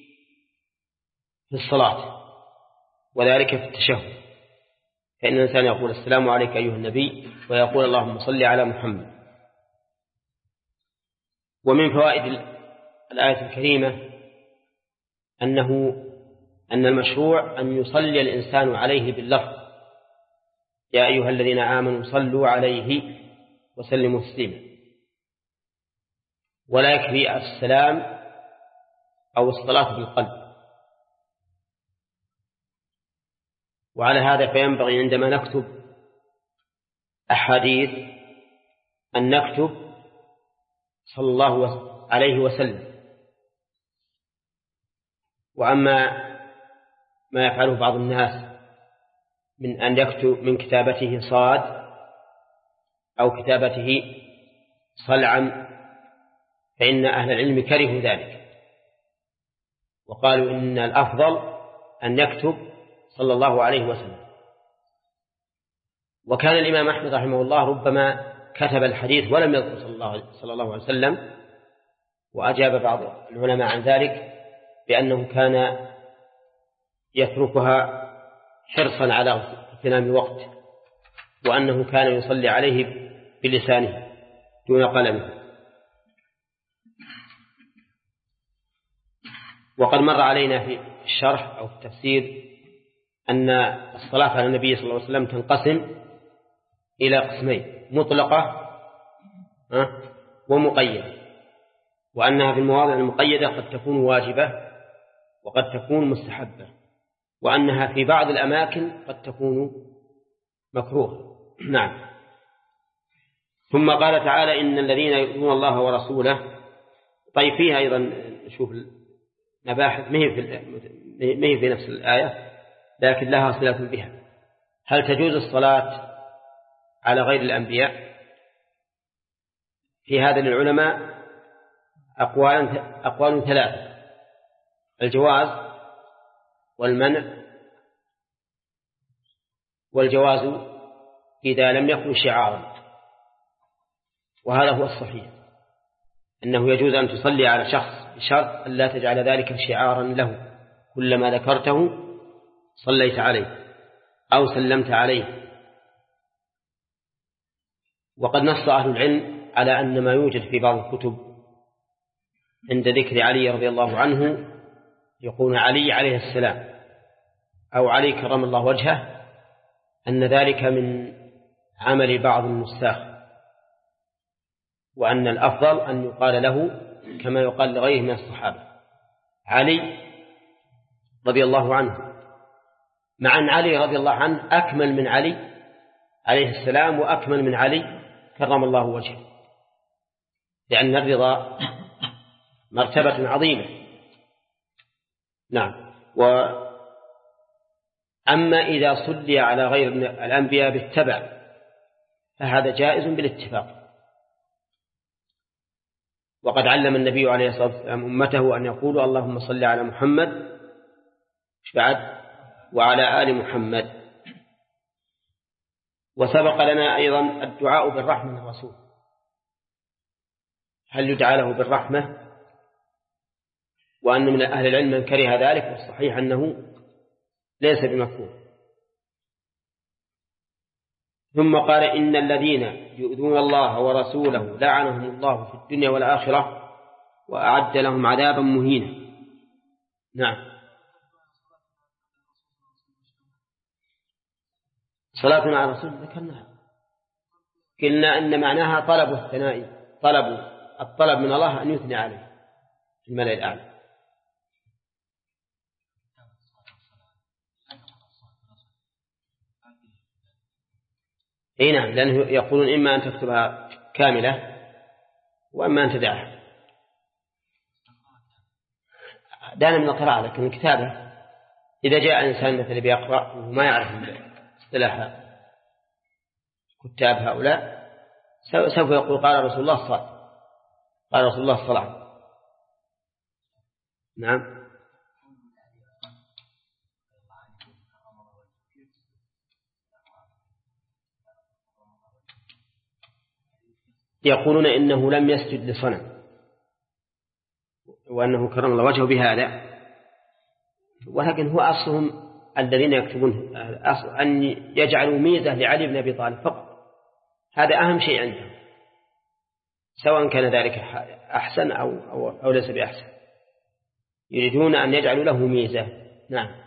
الصلاة، وذلك في التشهد، فإن الإنسان يقول السلام عليك أيها النبي ويقول اللهم صل على محمد. ومن فوائد الآية الكريمة أن المشروع أن يصلي الإنسان عليه باللفظ يا أيها الذين آمنوا صلوا عليه وسلموا تسليما، ولا يكفي السلام أو الصلاة بالقلب. وعلى هذا فينبغي عندما نكتب أحاديث أن نكتب صلى الله عليه وسلم. وأما ما يفعله بعض الناس من أن يكتب من كتابته صاد أو كتابته صلعا فإن أهل العلم كرهوا ذلك، وقالوا إن الأفضل أن يكتب صلى الله عليه وسلم. وكان الإمام أحمد رحمه الله ربما كتب الحديث ولم يذكر صلى الله عليه وسلم، وأجاب بعض العلماء عن ذلك بأنه كان يتركها حرصا على اغتنام الوقت، وأنه كان يصلي عليه بلسانه دون قلمه. وقد مر علينا في الشرح أو التفسير أن الصلاة على النبي صلى الله عليه وسلم تنقسم إلى قسمين: مطلقة ومقيدة، وأنها في المواضع المقيدة قد تكون واجبة وقد تكون مستحبة، وأنها في بعض الأماكن قد تكون مكروه. نعم. ثم قال تعالى إن الذين يؤذون الله ورسوله. طيب فيها أيضا نشوف مباحث مهي في نفس الآية لكن لها صلة بها. هل تجوز الصلاة على غير الأنبياء؟ في هذا للعلماء أقوال ثلاثة: الجواز والمنع، والجواز إذا لم يكن شعارا، وهذا هو الصحيح، أنه يجوز أن تصلي على شخص بشرط أن لا تجعل ذلك شعارا له، كلما ذكرته صليت عليه أو سلمت عليه. وقد نص أهل العلم على أن ما يوجد في بعض الكتب عند ذكر علي رضي الله عنه يقول علي عليه السلام أو علي كرم الله وجهه، أن ذلك من عمل بعض النساخ، وأن الأفضل أن يقال له كما يقال لغيره من الصحابة علي رضي الله عنه، مع أن علي رضي الله عنه أكمل من علي عليه السلام وأكمل من علي كرم الله وجهه، لأن الرضا مرتبة عظيمة. نعم. أما إذا صلي على غير الأنبياء بالتبع فهذا جائز بالاتفاق. وقد علم النبي عليه الصلاة والسلام أمته أن يقولوا اللهم صل على محمد وعلى آل محمد. وسبق لنا أيضا الدعاء بالرحمة من الرسول، هل يدعى له بالرحمة؟ وأن من أهل العلم من كره ذلك، والصحيح أنه ليس بمكروه. ثم قال إن الذين يؤذون الله ورسوله لعنهم الله في الدنيا والآخرة وأعد لهم عذابا مهينا. نعم. صلاتنا على الرسول ذكرناها، قلنا أن معناها طلب الثناء، الطلب من الله أن يثني عليه في الملأ الأعلى. اي نعم، لأنه يقولون إما أن تكتبها كاملة وإما أن تدعها. دانا من القراءة، لكن الكتابة إذا جاء إنسان مثل بيقرأ وما يعرف اصطلاح كتاب هؤلاء سوف يقول قال رسول الله صلى. قال رسول الله الصلاة. نعم. يقولون إنه لم يسجد لصنم وأنه كرم الله وجهه بهذا، ولكن هو أصلهم الذين يكتبون أن يجعلوا ميزة لعلي بن أبي طالب فقط، هذا أهم شيء عندهم، سواء كان ذلك أحسن أو ليس بأحسن، يريدون أن يجعلوا له ميزة. نعم.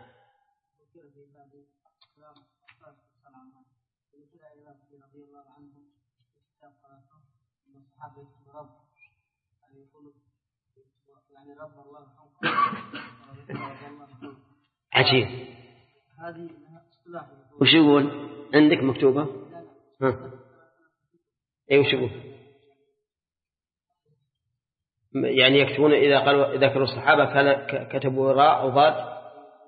عجيب. وش يقول عندك مكتوبة؟ أي وش يقول؟ يعني يكتبون إذا قالوا ذكروا الصحابة كتبوا راء أو ضاد.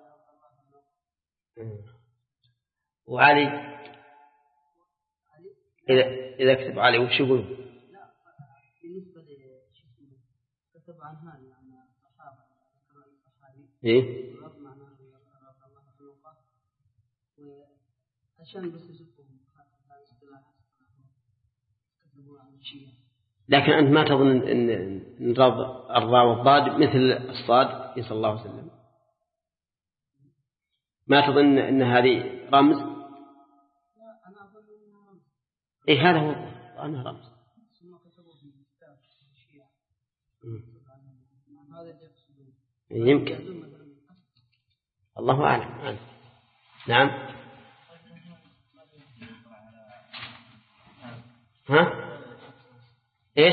وعلي إذا كتب علي وش يقول؟ بالنسبة كتب عن هذه عن الصحابة إيه؟ عشان بس يشوفهم هذا اصطلاح كتبوا عن شيء. لكن أنت ما تظن أن الراء والضاد مثل الصاد صلى الله عليه وسلم؟ ما تظن أن هذه رمز؟ لا أنا أظن أنه رمز. إيه هذا هو أنا رمز. ثم كتبوا في كتاب شيء. هذا يقصدون. يمكن. الله أعلم. نعم. ها؟ إيش؟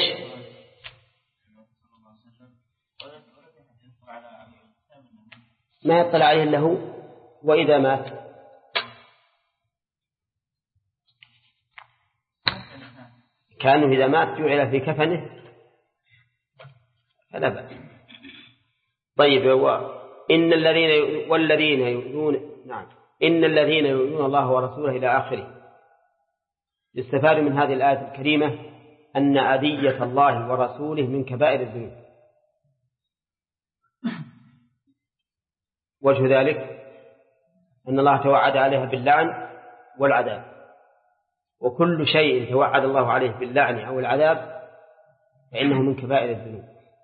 ما يطلع عليه إلا هو، وإذا مات كانه إذا مات جعل في كفنه فلا بأس. طيب إن الذين يؤذون الله ورسوله إلى آخره. يستفاد من هذه الآية الكريمة أن أذية الله ورسوله من كبائر الذنوب. وجه ذلك أن الله توعد عليها باللعن والعذاب، وكل شيء توعد الله عليه باللعن أو العذاب فإنه من كبائر الذنوب.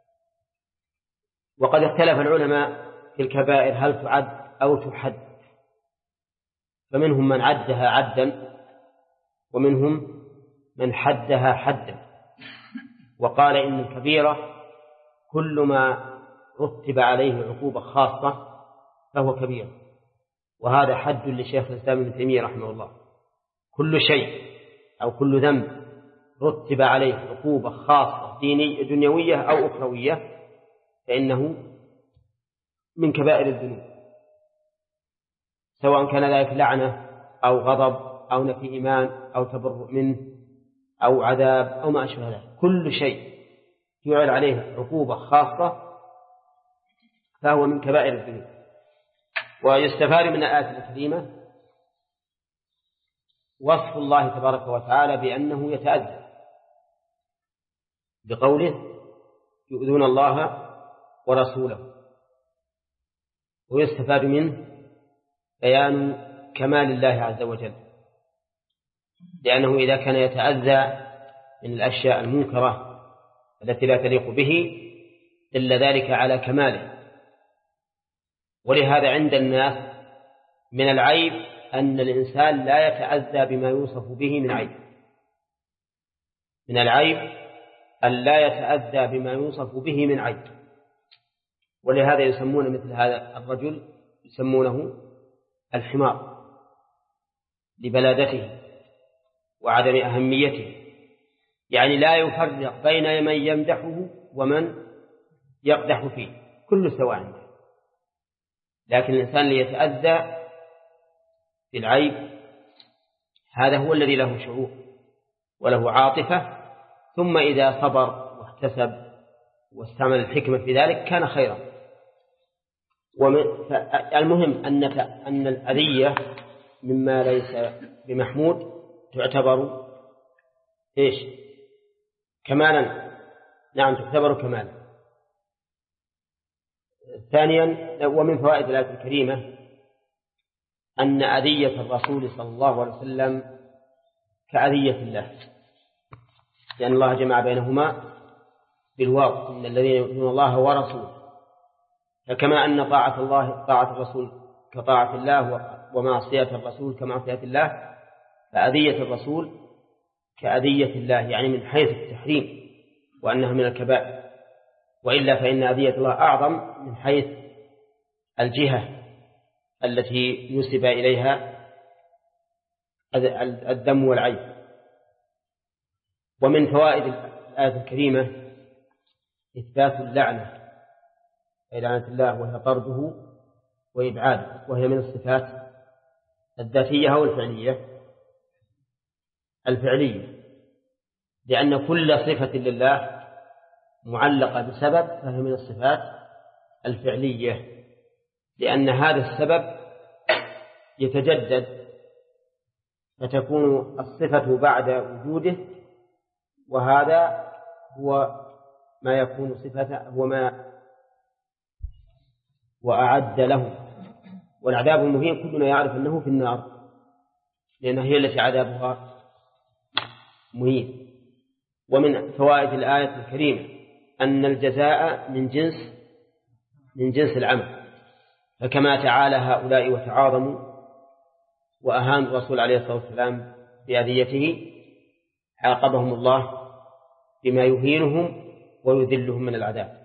وقد اختلف العلماء في الكبائر هل تعد أو تحد، فمنهم من عدها عدا ومنهم من حدها حدا، وقال إن الكبيرة كل ما رتب عليه عقوبة خاصة فهو كبير، وهذا حد لشيخ الإسلام ابن تيمية رحمه الله. كل شيء أو كل ذنب رتب عليه عقوبة خاصة دنيوية أو أخروية فإنه من كبائر الذنوب، سواء كان ذلك لعنة أو غضب أو نفي إيمان أو تبرؤ منه أو عذاب أو ما أشبه ذلك. كل شيء يعلن عليه عقوبة خاصة فهو من كبائر الذنوب. ويستفاد من الآية الكريمة وصف الله تبارك وتعالى بأنه يتأذى بقوله يؤذون الله ورسوله. ويستفاد منه بيان كمال الله عز وجل، لأنه إذا كان يتأذى من الأشياء المنكرة التي لا تليق به دل ذلك على كماله. ولهذا عند الناس من العيب أن الإنسان لا يتأذى بما يوصف به من عيب. من العيب أن لا يتأذى بما يوصف به من عيب. ولهذا يسمون مثل هذا الرجل يسمونه الحمار لبلادته وعدم أهميته، يعني لا يفرق بين من يمدحه ومن يقدح فيه، كل سواء عنده. لكن الإنسان ليتأذى بالعيب هذا هو الذي له شعور وله عاطفة، ثم إذا صبر واحتسب واستعمل الحكمة في ذلك كان خيرا. المهم أن الأذية مما ليس بمحمود تعتبر إيش؟ كمالا نعم تعتبر كمالا. ثانيا، ومن فوائد الآية الكريمة أن أذية الرسول صلى الله عليه وسلم كأذية الله، لأن الله جمع بينهما بالواو، إن الذين يؤذون الله ورسوله. فكما أن طاعة الرسول كطاعة الله ومعصية الرسول كمعصية الله، فأذية الرسول كأذية الله، يعني من حيث التحريم وأنها من الكبائر. وإلا فإن أذية الله أعظم من حيث الجهة التي ينسب إليها الدم والعين. ومن فوائد الآية الكريمة إثبات اللعنة، أي لعنة الله، وهي طرده وإبعاده، وهي من الصفات الذاتية أو الفعلية، لأن كل صفة لله معلقة بسبب فهي من الصفات الفعلية، لأن هذا السبب يتجدد فتكون الصفة بعد وجوده، وهذا هو ما يكون صفة، هو ما وأعد له. والعذاب المهين كلنا يعرف أنه في النار، لأنها هي التي عذابها مهين. ومن فوائد الآية الكريمة أن الجزاء من جنس العمل، فكما تعالى هؤلاء وتعاظموا وأهان الرسول عليه الصلاة والسلام بأذيته، عاقبهم الله بما يهينهم ويذلهم من العذاب.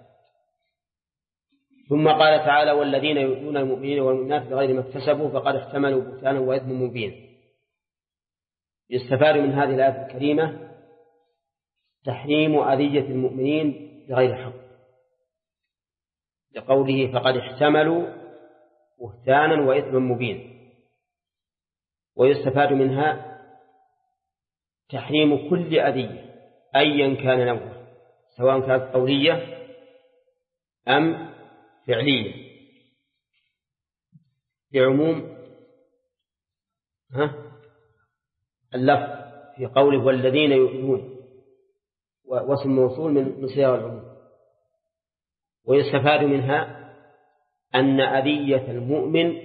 ثم قال تعالى: والذين يؤذون المؤمنين والمؤمنات بغير ما اكتسبوا فقد احتملوا بهتانا وإثما مبينا. يستفاد من هذه الآية الكريمة تحريم أذية المؤمنين بغير حق، لقوله فقد احتملوا بهتانا وإثما مبينا. ويستفاد منها تحريم كل أذية أيا كان نوعه، سواء كانت قولية أم فعلية، لعموم اللفظ في قوله والذين يؤذون، واسم موصول من صيغ العموم. ويستفاد منها أن أذية المؤمن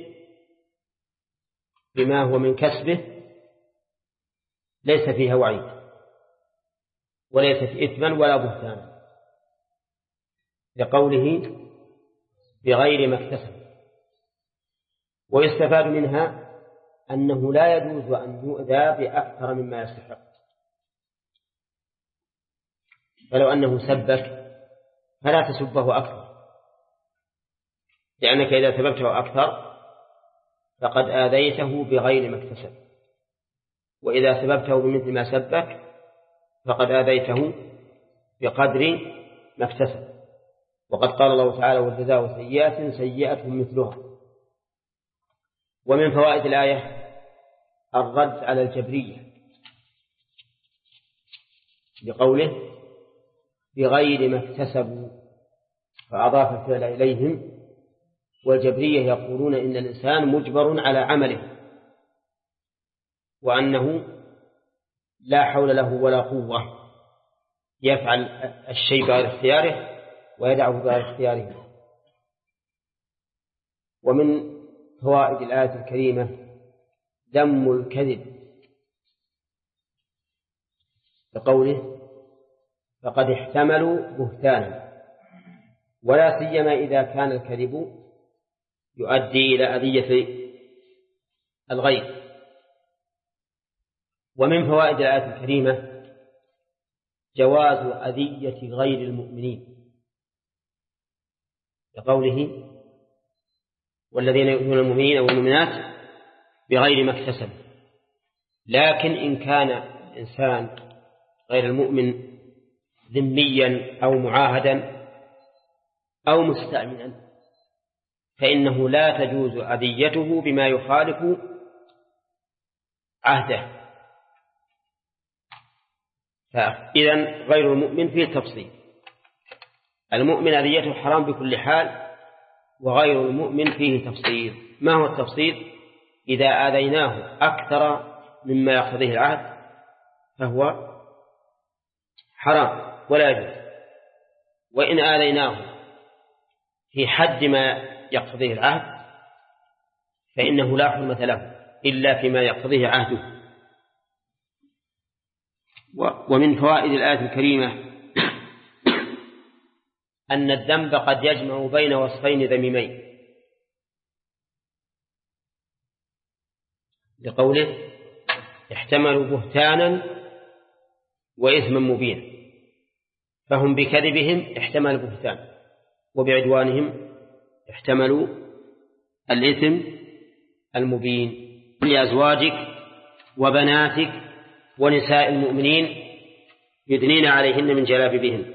بما هو من كسبه ليس فيها وعيد، وليست إثما ولا بهتانا، لقوله بغير ما اكتسب. ويستفاد منها أنه لا يجوز أن يؤذى بأكثر مما يستحق، فلو أنه سبك فلا تسبه أكثر، لأنك إذا سببته أكثر فقد آذيته بغير ما اكتسب، وإذا سببته بمثل ما سبك فقد آذيته بقدر ما اكتسب. وقد قال الله تعالى: والجزاء سيئة سيئة مثلها. ومن فوائد الآية الرد على الجبرية، بقوله بغير ما اكتسبوا، فأضاف الفعل إليهم. والجبرية يقولون إن الإنسان مجبر على عمله، وأنه لا حول له ولا قوة، يفعل الشيء بغير اختياره ويدعه بغير اختياره. ومن فوائد الآية الكريمة ذم الكذب، بقوله فقد احتملوا بهتانا، ولا سيما إذا كان الكذب يؤدي إلى أذية الغير. ومن فوائد الآية الكريمة جواز أذية غير المؤمنين، بقوله والذين يؤذون المؤمنين والمؤمنات بغير ما اكتسبوا. لكن إن كان إنسان غير المؤمن ذميا أو معاهدا أو مستأمنا فإنه لا تجوز أذيته بما يخالف عهده. فإذن غير المؤمن فيه تفصيل، المؤمن أذيته حرام بكل حال، وغير المؤمن فيه تفصيل. ما هو التفصيل؟ إذا آذيناه أكثر مما يقتضيه العهد فهو حرام ولا يجوز، وإن آذيناه في حد ما يقتضيه العهد فإنه لا حرمة له إلا فيما يقتضيه عهده. ومن فوائد الآية الكريمة أن الذنب قد يجمع بين وصفين ذميمين، لقوله احتملوا بهتانا وإثما مبينا، فهم بكذبهم احتملوا بهتان وبعدوانهم احتملوا الإثم المبين. لأزواجك وبناتك ونساء المؤمنين يدنين عليهن من جلابيبهن.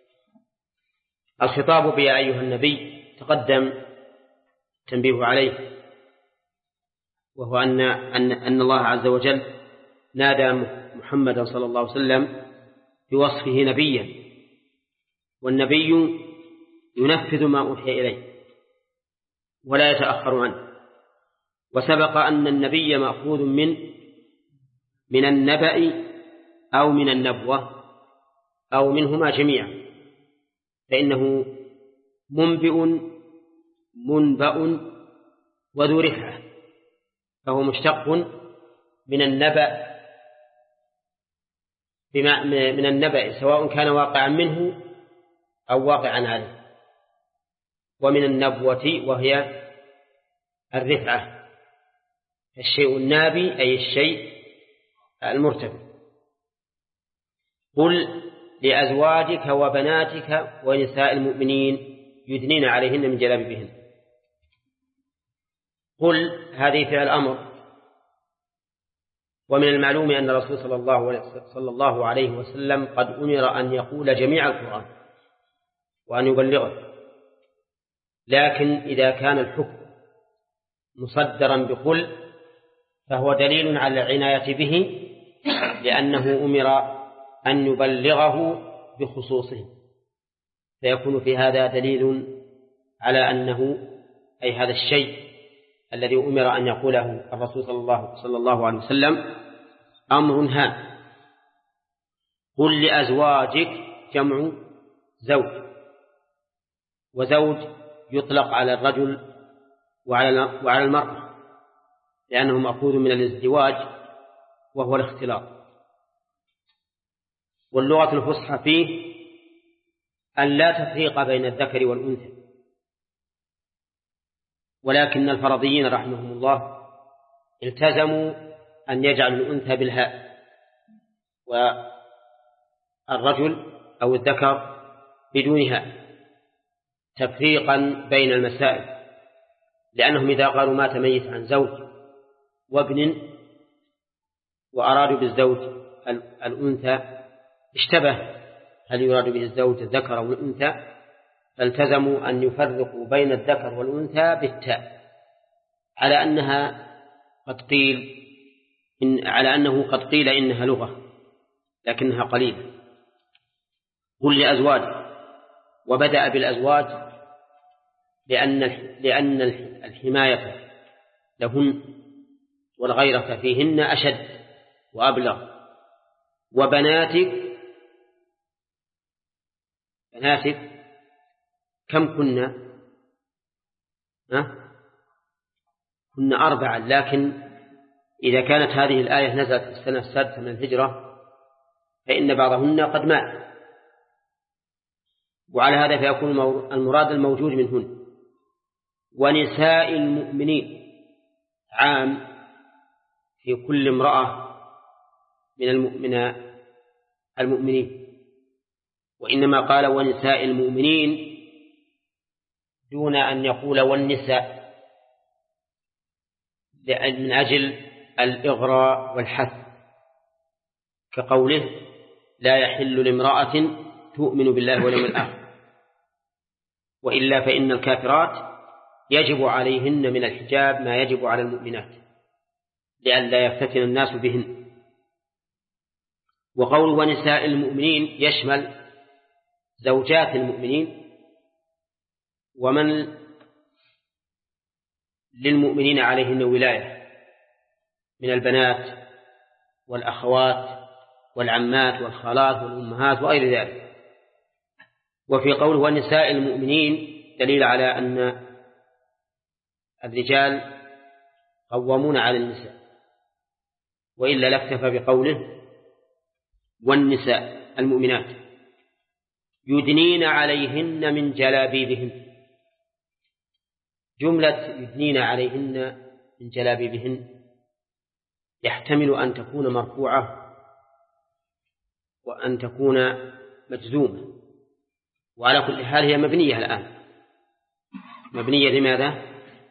الخطاب بيا أيها النبي تقدم تنبيه عليه، وهو أن الله عز وجل نادى محمدا صلى الله عليه وسلم بوصفه نبيا، والنبي ينفذ ما أوحي إليه ولا يتأخر عنه. وسبق أن النبي مأخوذ من النبأ أو من النبوة أو منهما جميعا، فإنه منبأ وذو رفعة، فهو مشتق من النبأ من النبأ سواء كان واقعا منه أو واقعا عليه، ومن النبوة وهي الرفعة، الشيء النابي أي الشيء المرتفع. قل لأزواجك وبناتك ونساء المؤمنين يدنين عليهن من جلابيبهن. قل هذه فعل أمر، ومن المعلوم أن الرسول صلى الله عليه وسلم قد أمر أن يقول جميع القرآن وأن يبلغه، لكن إذا كان الحكم مصدرا بقل فهو دليل على العناية به، لأنه أمر أن يبلغه بخصوصه، فيكون في هذا دليل على أنه أي هذا الشيء الذي أمر أن يقوله الرسول صلى الله عليه وسلم أمر هام. قل لأزواجك جمع زوج، وزوج يطلق على الرجل وعلى المرأة، لأنه مأخوذ من الازدواج وهو الاختلاط. واللغة الفصحى فيه أن لا تفريق بين الذكر والأنثى، ولكن الفرضيين رحمهم الله التزموا أن يجعلوا الأنثى بالهاء والرجل أو الذكر بدونها تفريقا بين المسائل، لأنهم إذا قالوا مات ميت عن زوج وابن وأرادوا بالزوج الأنثى اشتبه هل يراد به الزوج الذكر أو الأنثى، فالتزموا أن يفرقوا بين الذكر والأنثى بالتاء، على أنه قد قيل إنها لغة لكنها قليلة. قل لأزواج، وبدأ بالأزواج لأن الحماية لهن والغيرة فيهن أشد وأبلغ. وبناتك كم كنا؟ كنا 4، لكن إذا كانت هذه الآية نزلت في السنة السادسة من الهجرة فإن بعضهن قد مات، وعلى هذا فيكون المراد الموجود منهن. ونساء المؤمنين عام في كل امرأة من المؤمنين، وإنما قال ونساء المؤمنين دون أن يقول والنساء، من أجل الإغراء والحث، كقوله لا يحل لامرأة تؤمن بالله واليوم الآخر، وإلا فإن الكافرات يجب عليهن من الحجاب ما يجب على المؤمنات لئلا يفتتن الناس بهن. وقول ونساء المؤمنين يشمل زوجات المؤمنين ومن للمؤمنين عليهن ولاية من البنات والأخوات والعمات والخالات والأمهات وغير ذلك. وفي قوله ونساء المؤمنين دليل على أن الرجال قوامون على النساء، وإلا لاكتفى بقوله والنساء المؤمنات يدنين عليهن من جلابيبهن. جملة يدنين عليهن من جلابيبهن يحتمل أن تكون مرفوعة وأن تكون مجزومة، وعلى كل حال هي مبنية الآن. مبنية لماذا؟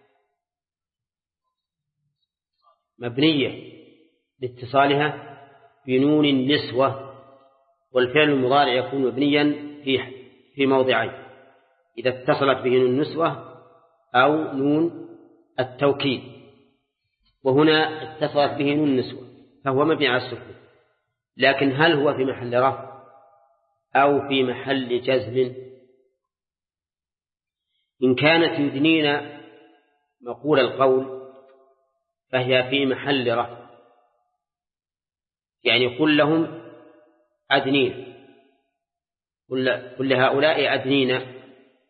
مبنية لاتصالها بنون النسوة، والفعل المضارع يكون مبنيا في موضعين: إذا اتصلت به نون النسوة أو نون التوكيد، وهنا اتصلت به نون النسوة فهو مبني على السكون. لكن هل هو في محل رفع أو في محل جزم؟ إن كانت يدنين مقول القول فهي في محل رفع، يعني قل لهم أدنين، قل هؤلاء أدنين.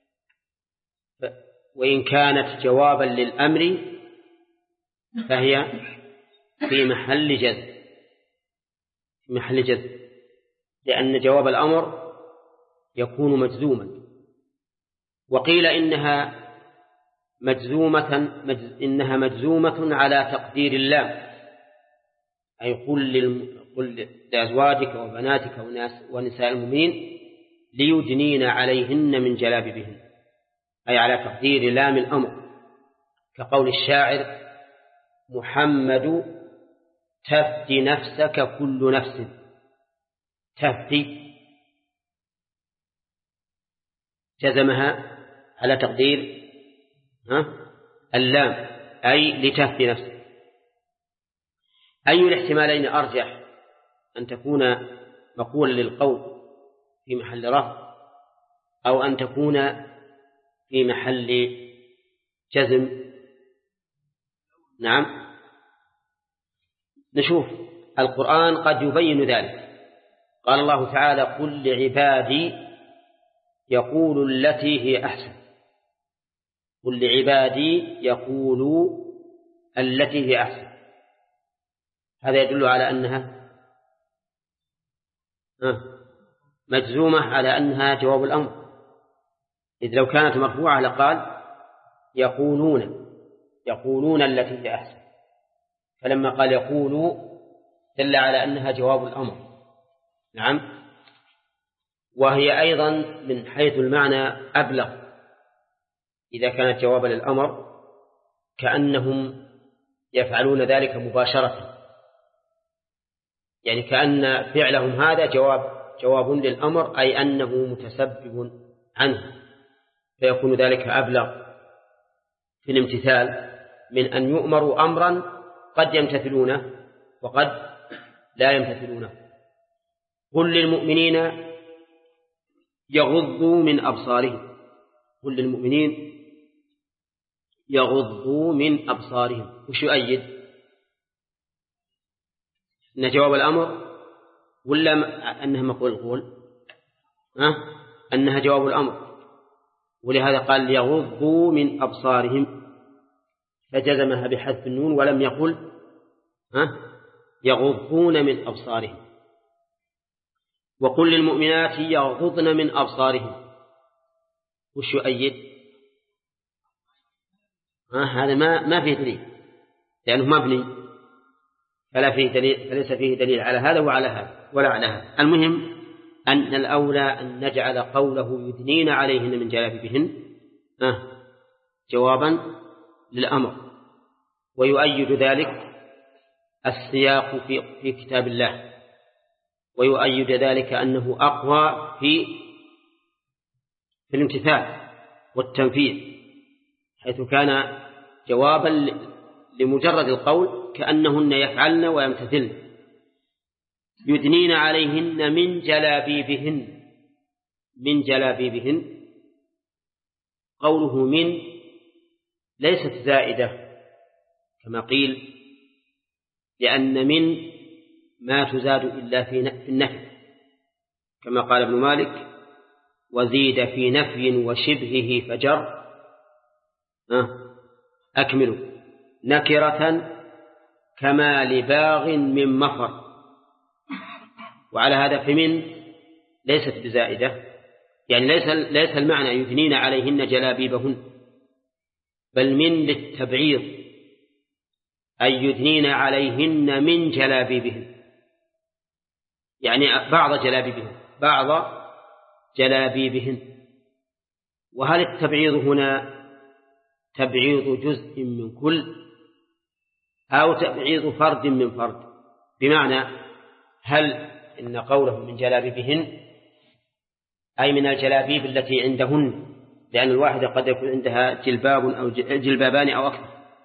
وإن كانت جوابا للأمر فهي في محل جزم، لأن جواب الأمر يكون مجزوما. وقيل إنها مجزومة على تقدير اللام، أي قل لأزواجك وبناتك ونساء المؤمنين ليدنين عليهن من جلابيبهن، أي على تقدير لام الأمر، كقول الشاعر: محمد تفدي نفسك كل نفس. تفدي جزمها على تقدير اللام، أي لتفدي نفسك. أي الاحتمالين أرجح، أن تكون مقولا للقول في محل رفع أو أن تكون في محل جزم؟ نعم، نشوف القرآن قد يبين ذلك. قال الله تعالى: قل لعبادي يقولوا التي هي أحسن. قل لعبادي يقولوا التي هي أحسن. هذا يدل على أنها مجزومة، على أنها جواب الأمر، إذ لو كانت مرفوعة لقال يقولون التي هي أحسن، فلما قال يقولوا دل على أنها جواب الأمر. نعم، وهي أيضا من حيث المعنى أبلغ إذا كانت جوابا للأمر، كأنهم يفعلون ذلك مباشرة، يعني كأن فعلهم هذا جواب للأمر، أي أنه متسبب عنه، فيكون ذلك أبلغ في الامتثال من أن يؤمروا أمرا قد يمتثلونه وقد لا يمتثلونه. قل للمؤمنين يغضوا من أبصارهم. قل للمؤمنين يغضوا من أبصارهم. وش يؤيد؟ أن جواب الأمر ولا أنها مقول القول؟ أنها جواب الأمر، ولهذا قال يغضوا من أبصارهم، فجزمها بحذف النون ولم يقل يغضون من أبصارهم. وقل للمؤمنات يغضضن من أبصارهم. وش يؤيد؟ هذا ما فيه دليل، لأنه مبني، فليس فيه دليل على هذا وعلى هذا ولا على هذا. المهم أن الأولى أن نجعل قوله يدنين عليهن من جلابيبهن جوابا للأمر، ويؤيد ذلك السياق في كتاب الله، ويؤيد ذلك أنه أقوى في الامتثال والتنفيذ، حيث كان جوابا لمجرد القول كأنهن يفعلن ويمتثلن. يدنين عليهن من جلابيبهن. من جلابيبهن، قوله من ليست زائدة كما قيل، لأن من ما تزاد إلا في النفي، كما قال ابن مالك: وزيد في نفي وشبهه فجر أكملوا نكرة كما لباغ من مفر. وعلى هذا فمن ليست بزائدة، يعني ليس المعنى يثنين عليهن جلابيبهن، بل من للتبعيض، أي يثنين عليهن من جلابيبهن، يعني بعض جلابيبهن. وهل التبعيض هنا تبعيض جزء من كل أو تبعيض فرد من فرد؟ بمعنى هل إن قوله من جلابيبهن أي من الجلابيب التي عندهن، لأن الواحدة قد يكون عندها جلباب أو جلبابان أو أكثر،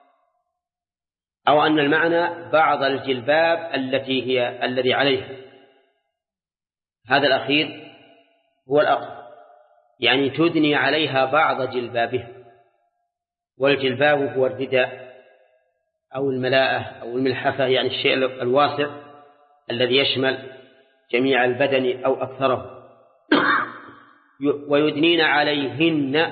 أو أن المعنى بعض الجلباب الذي عليها. هذا الأخير هو الأقرب، يعني تدني عليها بعض جلبابها. والجلباب هو الرداء أو الملاءة أو الملحفة، يعني الشيء الواسع الذي يشمل جميع البدن أو أكثره. ويدنين عليهن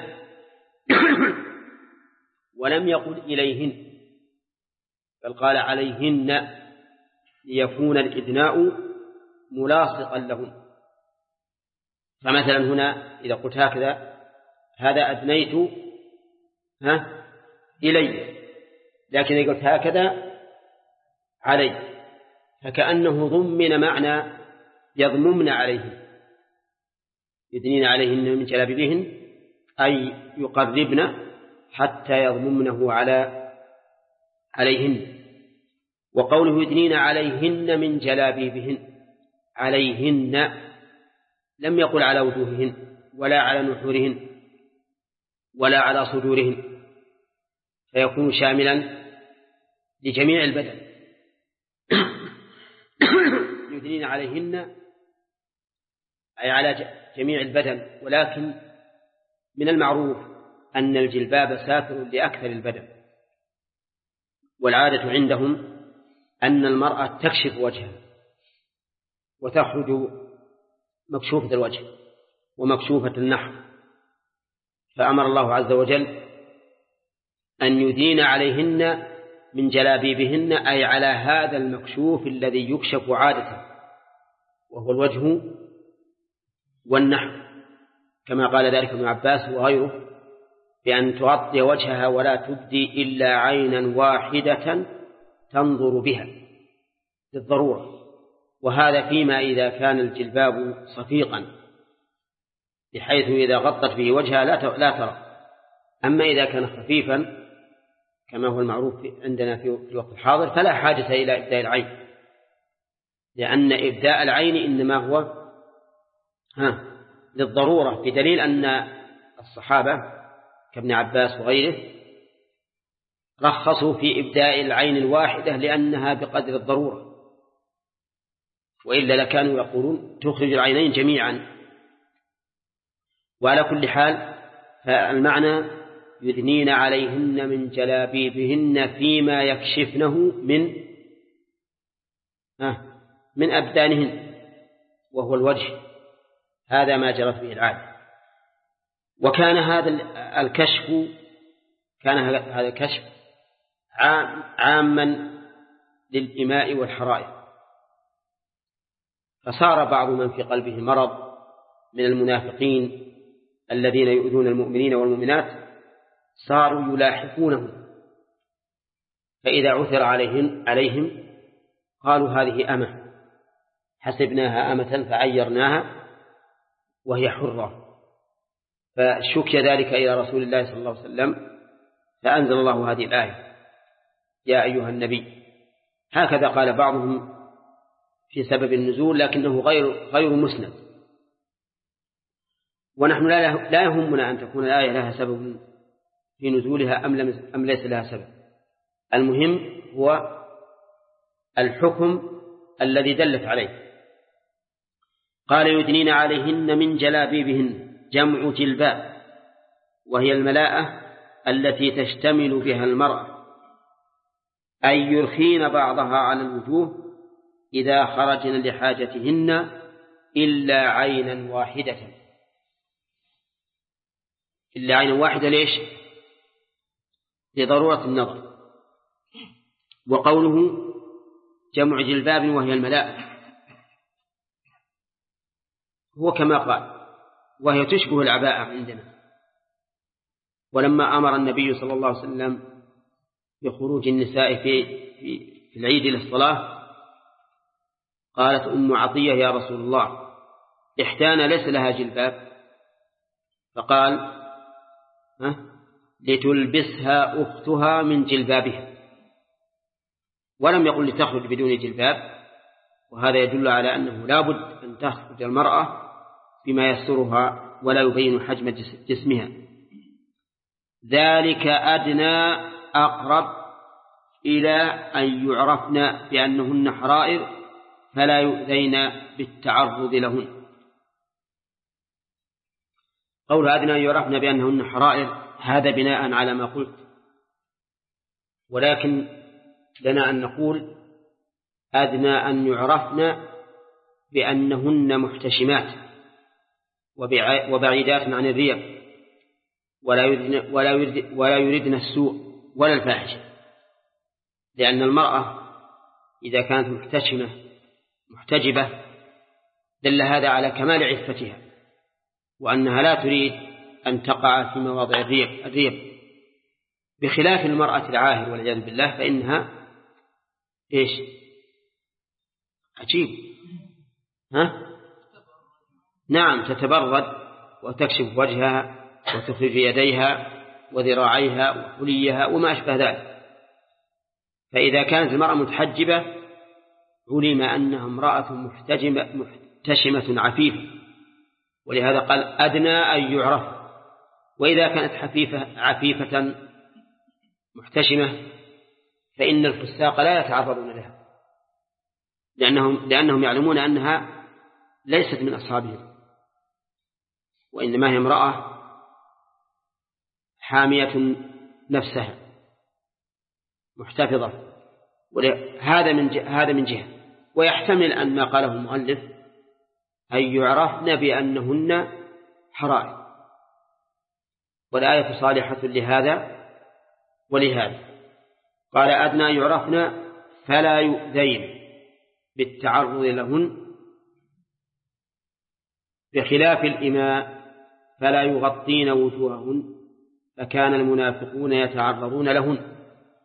ولم يقل إليهن، بل قال عليهن ليكون الإدناء ملاصقا لهن. فمثلا هنا إذا قلت هكذا هذا أدنيت إلي، لكن إذا قلت هكذا علي، فكأنه ضمن معنى يضممن عليهن. يدنين عليهن من جلابيبهن أي يقربن حتى يضممنه عليهن. وقوله يدنين عليهن من جلابيبهن، عليهن لم يقل على وجوههن ولا على نحورهن ولا على صدورهن، فيكون شاملا لجميع البدن. يدنين عليهن أي على جميع البدن، ولكن من المعروف أن الجلباب ساتر لأكثر البدن، والعادة عندهم أن المرأة تكشف وجهها وتخرج مكشوفة الوجه ومكشوفة النحر، فأمر الله عز وجل أن يدين عليهن من جلابيبهن، أي على هذا المكشوف الذي يكشف عادة، وهو الوجه والنحر، كما قال ذلك ابن عباس وغيره، بأن تغطي وجهها ولا تبدي إلا عينا واحدة تنظر بها للضرورة. وهذا فيما إذا كان الجلباب صفيقا بحيث إذا غطت به وجهها لا ترى. أما إذا كان خفيفا كما هو المعروف عندنا في الوقت الحاضر فلا حاجة إلى إبداء العين، لأن إبداء العين إنما هو للضرورة، بدليل أن الصحابة كابن عباس وغيره رخصوا في إبداء العين الواحدة لأنها بقدر الضرورة، وإلا لكانوا يقولون تخرج العينين جميعا. وعلى كل حال فالمعنى يدنين عليهن من جلابيبهن فيما يكشفنه من أبدانهن، وهو الوجه، هذا ما جرت به العادة. وكان هذا الكشف عاما للإماء والحرائر، فصار بعض من في قلبه مرض من المنافقين الذين يؤذون المؤمنين والمؤمنات صاروا يلاحقونهم، فإذا عثر عليهم قالوا هذه أمة حسبناها أمة فعيرناها وهي حرة، فشكي ذلك إلى رسول الله صلى الله عليه وسلم، فأنزل الله هذه الآية يا أيها النبي. هكذا قال بعضهم في سبب النزول، لكنه غير مسند. ونحن لا يهمنا أن تكون الآية لها سبب في نزولها أم ليس لها سبب، المهم هو الحكم الذي دلت عليه. قال يدنين عليهن من جلابيبهن، جمع جلباب، وهي الملاءة التي تشتمل بها المرأة، أي يرخين بعضها على الوجوه إذا خرجن لحاجتهن إلا عينا واحدة، إلا عين واحدة. ليش؟ لضرورة النظر. وقوله جمع جلباب وهي الملاء هو كما قال، وهي تشبه العباءة عندنا. ولما أمر النبي صلى الله عليه وسلم بخروج النساء في العيد للصلاة قالت أم عطية يا رسول الله إحدانا ليس لها جلباب، فقال لتلبسها أختها من جلبابها، ولم يقل لتخرج بدون جلباب. وهذا يدل على أنه لا بد أن تخرج المرأة بما يسترها ولا يبين حجم جسمها. ذلك أدنى أقرب إلى أن يعرفن بأنهن حرائر فلا يؤذين بالتعرض لهن. قول أدنى أن يعرفن بأنهن حرائر هذا بناء على ما قلت، ولكن لنا أن نقول أدنى أن يعرفن بأنهن محتشمات وبعيدات عن الريب ولا يردن السوء ولا الفاحشة. لأن المرأة إذا كانت محتجبة دل هذا على كمال عفتها، وأنها لا تريد أن تقع في مواضع الريب، بخلاف المرأة العاهر والعياذ بالله فإنها إيش؟ عجيب. نعم، تتبرد وتكشف وجهها وتخرج يديها وذراعيها وحليها وما أشبه ذلك. فإذا كانت المرأة متحجبة علم أنها امرأة محتشمة عفيفة، ولهذا قال أدنى أن يعرف. وإذا كانت عفيفة محتشمة فإن الفساق لا يتعرضون لها، لأنهم يعلمون أنها ليست من أصحابهم، وإنما هي امرأة حامية نفسها محتفظة. هذا من جهة. ويحتمل أن ما قاله المؤلف أن يعرفن بأنهن حرائر، والآية صالحة لهذا ولهذا. قال أدنى يعرفن فلا يؤذين بالتعرض لهن، بخلاف الإماء فلا يغطين وجوههن فكان المنافقون يتعرضون لهن.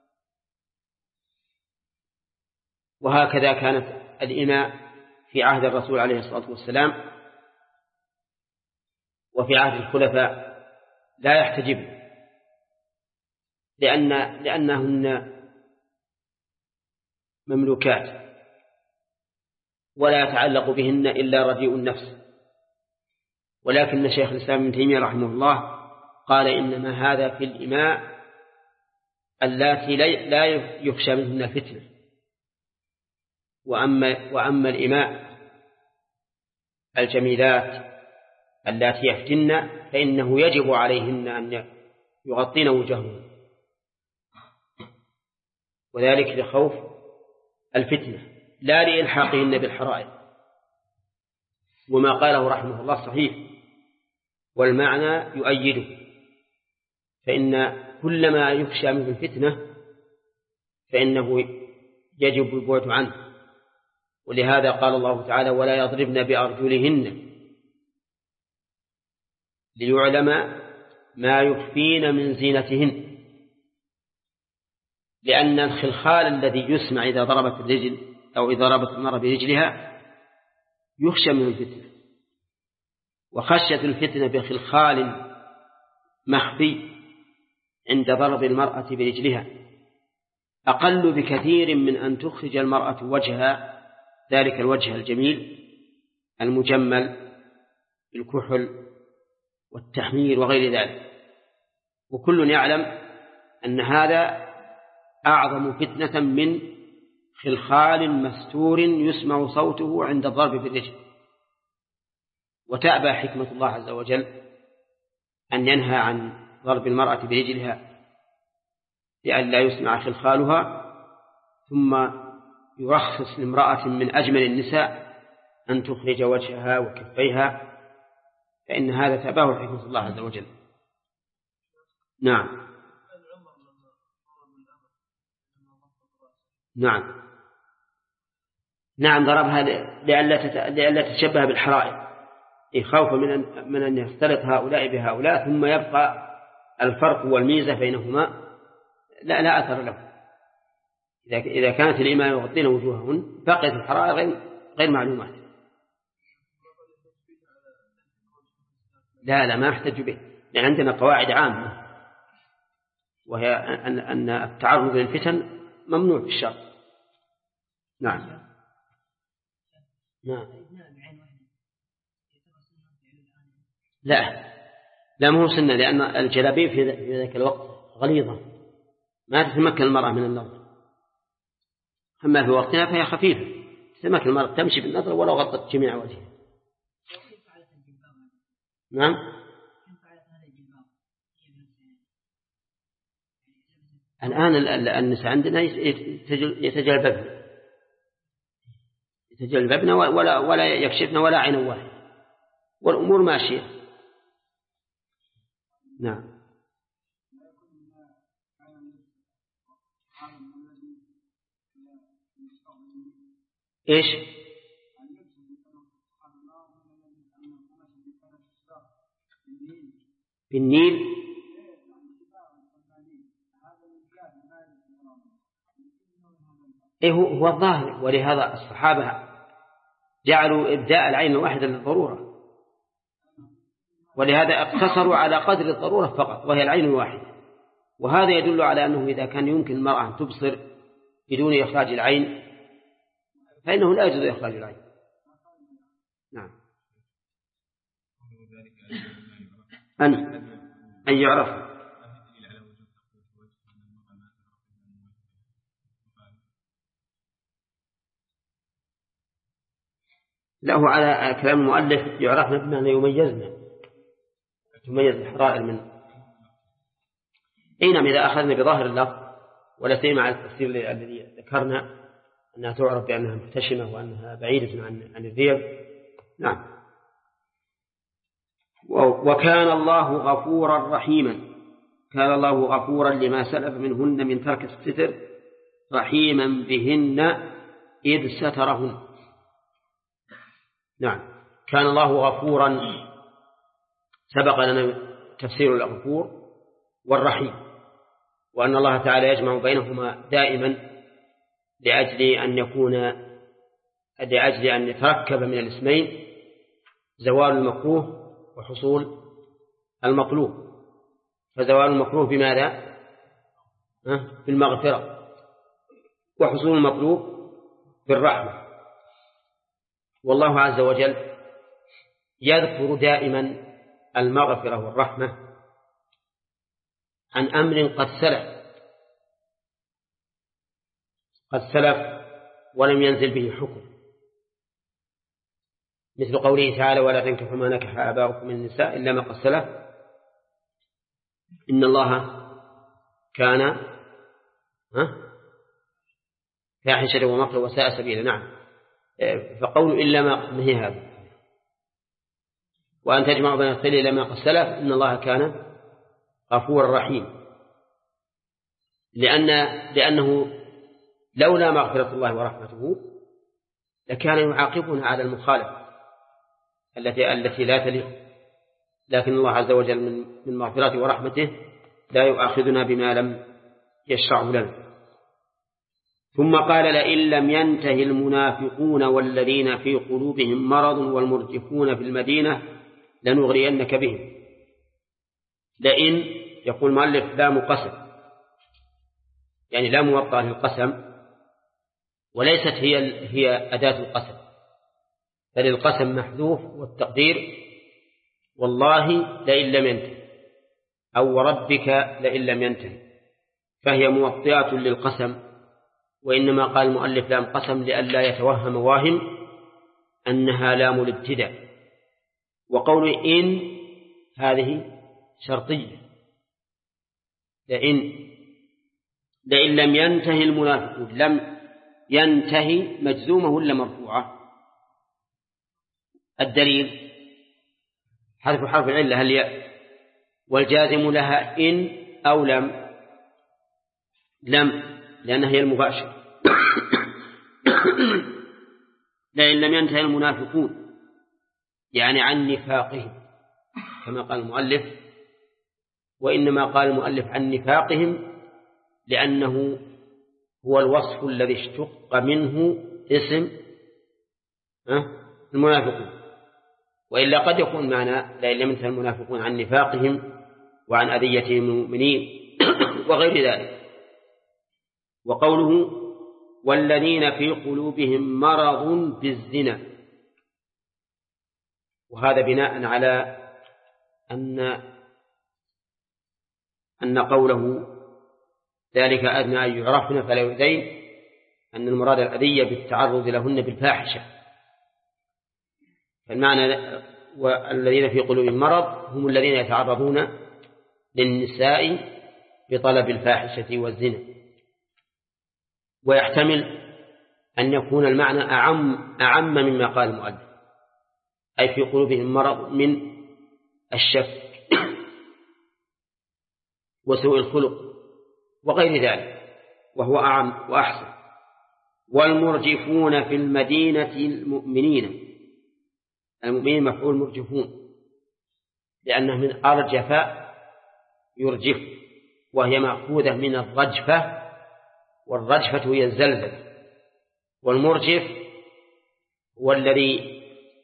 وهكذا كانت الإماء في عهد الرسول عليه الصلاة والسلام، وفي عهد الخلفاء لا يحتجبن لأنهن مملوكات ولا يتعلق بهن إلا رديء النفس. ولكن شيخ الإسلام ابن تيمية رحمه الله قال إنما هذا في الإماء اللاتي لا يخشى منهن الفتنة، وأما الإماء الجميلات اللاتي يفتن فإنه يجب عليهن أن يغطين وجههن، وذلك لخوف الفتنة لا لإلحاقهن بالحرائر. وما قاله رحمه الله صحيح، والمعنى يؤيده، فإن كل ما يخشى منه الفتنة فإنه يجب البعد عنه. ولهذا قال الله تعالى ولا يضربن بأرجلهن ليعلم ما يخفين من زينتهن، لأن الخلخال الذي يسمع إذا ضربت الرجل أو إذا ضربت المرأة برجلها يخشى من الفتنة، وخشية الفتنة بخلخال مخفي عند ضرب المرأة برجلها أقل بكثير من أن تخرج المرأة وجهها، ذلك الوجه الجميل المجمل بالكحل والتحمير وغير ذلك. وكل يعلم أن هذا أعظم فتنة من خلخال مستور يسمع صوته عند الضرب بالرجل. وتأبى حكمة الله عز وجل أن ينهى عن ضرب المرأة برجلها لئلا يسمع خلخالها، ثم يرخص لامرأة من أجمل النساء أن تخرج وجهها وكفيها، فإن هذا تأباه حكمة الله عز وجل. نعم نعم نعم ضربها لئلا تتشبه بالحرائر، خوفا من أن يختلط هؤلاء بهؤلاء ثم يبقى الفرق والميزة بينهما لا أثر له. إذا كانت الإمام يغطين وجوههن بقيت الحرائر غير معلومات. لا ما احتج به، لأن عندنا قواعد عامة وهي أن التعرض للفتن ممنوع في الشرع. نعم لا مو سنة، لأن الجلابيب في ذاك الوقت غليظة ما تتمكن المرأة من النظر، أما في وقتنا فهي خفيفة تتمكن المرأة تمشي بالنظر ولو غطت جميع وجهها. نعم الآن النساء عندنا يتجلببن ولا يكشفن ولا عين واحد والأمور ماشية. نعم إيش بالنيل؟ إيه هو الظاهر، ولهذا الصحابة جعلوا إبداء العين الواحدة للضرورة، ولهذا اقتصروا على قدر الضرورة فقط وهي العين الواحدة. وهذا يدل على أنه إذا كان يمكن المرأة أن تبصر بدون إخراج العين فإنه لا يجوز إخراج العين. نعم أن يعرف. له على كلام المؤلف يعرفنا بما يميز الحرائر من أينما إذا أخذنا بظاهر اللفظ ولا سيما على التفسير الذي ذكرنا أنها تعرف بأنها محتشمة وأنها بعيدة عن الريب. نعم. وكان الله غفورا رحيما، كان الله غفورا لما سلف منهن من ترك الستر رحيما بهن إذ سترهن. نعم كان الله غفورا، سبق لنا تفسير الغفور والرحيم، وأن الله تعالى يجمع بينهما دائما لأجل أن يتركب من الاسمين زوال المكروه وحصول المطلوب. فزوال المكروه بماذا؟ بالمغفرة، وحصول المطلوب بالرحمة. والله عز وجل يذكر دائما المغفرة والرحمة عن أمر قد سلف ولم ينزل به حكم، مثل قوله تعالى ولا تنكحوا ما نكح آباؤكم من النساء إلا ما قد سلف إن الله كان فاحشة ومقتا وساء سبيلا. نعم فقول إلا ما هي هذا، وأن تجمع بين الخير إلا ما قد سلف إن الله كان غفور رحيم، لأنه لولا مغفرة الله ورحمته لكان يعاقبنا على المخالفة التي لا تليق، لكن الله عز وجل من مغفرته ورحمته لا يؤاخذنا بما لم يشرع لنا. ثم قال لئن لم ينتهي المنافقون والذين في قلوبهم مرض والمرجفون في المدينة لنغرينك بهم. لئن يقول مؤلف لام قسم، يعني لا موطأ للقسم وليست هي أداة القسم، بل القسم محذوف والتقدير والله لئن لم ينتهي أو وربك لئن لم ينتهي، فهي موطئة للقسم. وإنما قال المؤلف لام قسم لئلا يتوهم واهم أنها لام الابتداء. وقول إن هذه شرطية، لئن لم ينتهي المنافقون، لم ينتهي مجزومة ولا مرفوعة؟ الدليل حرف العلة الياء، والجازم لها إن أو لم لأنها هي المباشر. لئن لم ينتهي المنافقون يعني عن نفاقهم كما قال المؤلف، وإنما قال المؤلف عن نفاقهم لأنه هو الوصف الذي اشتق منه اسم المنافقون، وإلا قد يكون معنى لئن لم ينتهي المنافقون عن نفاقهم وعن أذيتهم المؤمنين وغير ذلك. وقوله والذين في قلوبهم مرض في الزنا، وهذا بناء على أن قوله ذلك أدنى أن يعرفن فلا يؤذين، أن المراد الأذية بالتعرض لهن بالفاحشة. فالمعنى والذين في قلوبهم مرض هم الذين يتعرضون للنساء بطلب الفاحشة والزنا. ويحتمل أن يكون المعنى أعم مما قال المؤلف، أي في قلوبهم مرض من الشك وسوء الخلق وغير ذلك، وهو أعم وأحسن. والمرجفون في المدينة المؤمنين مفعول مرجفون، لأنه من أرجف يرجف، وهي مأخوذة من الرجفة، والرجفة هي الزلزل. والمرجف هو الذي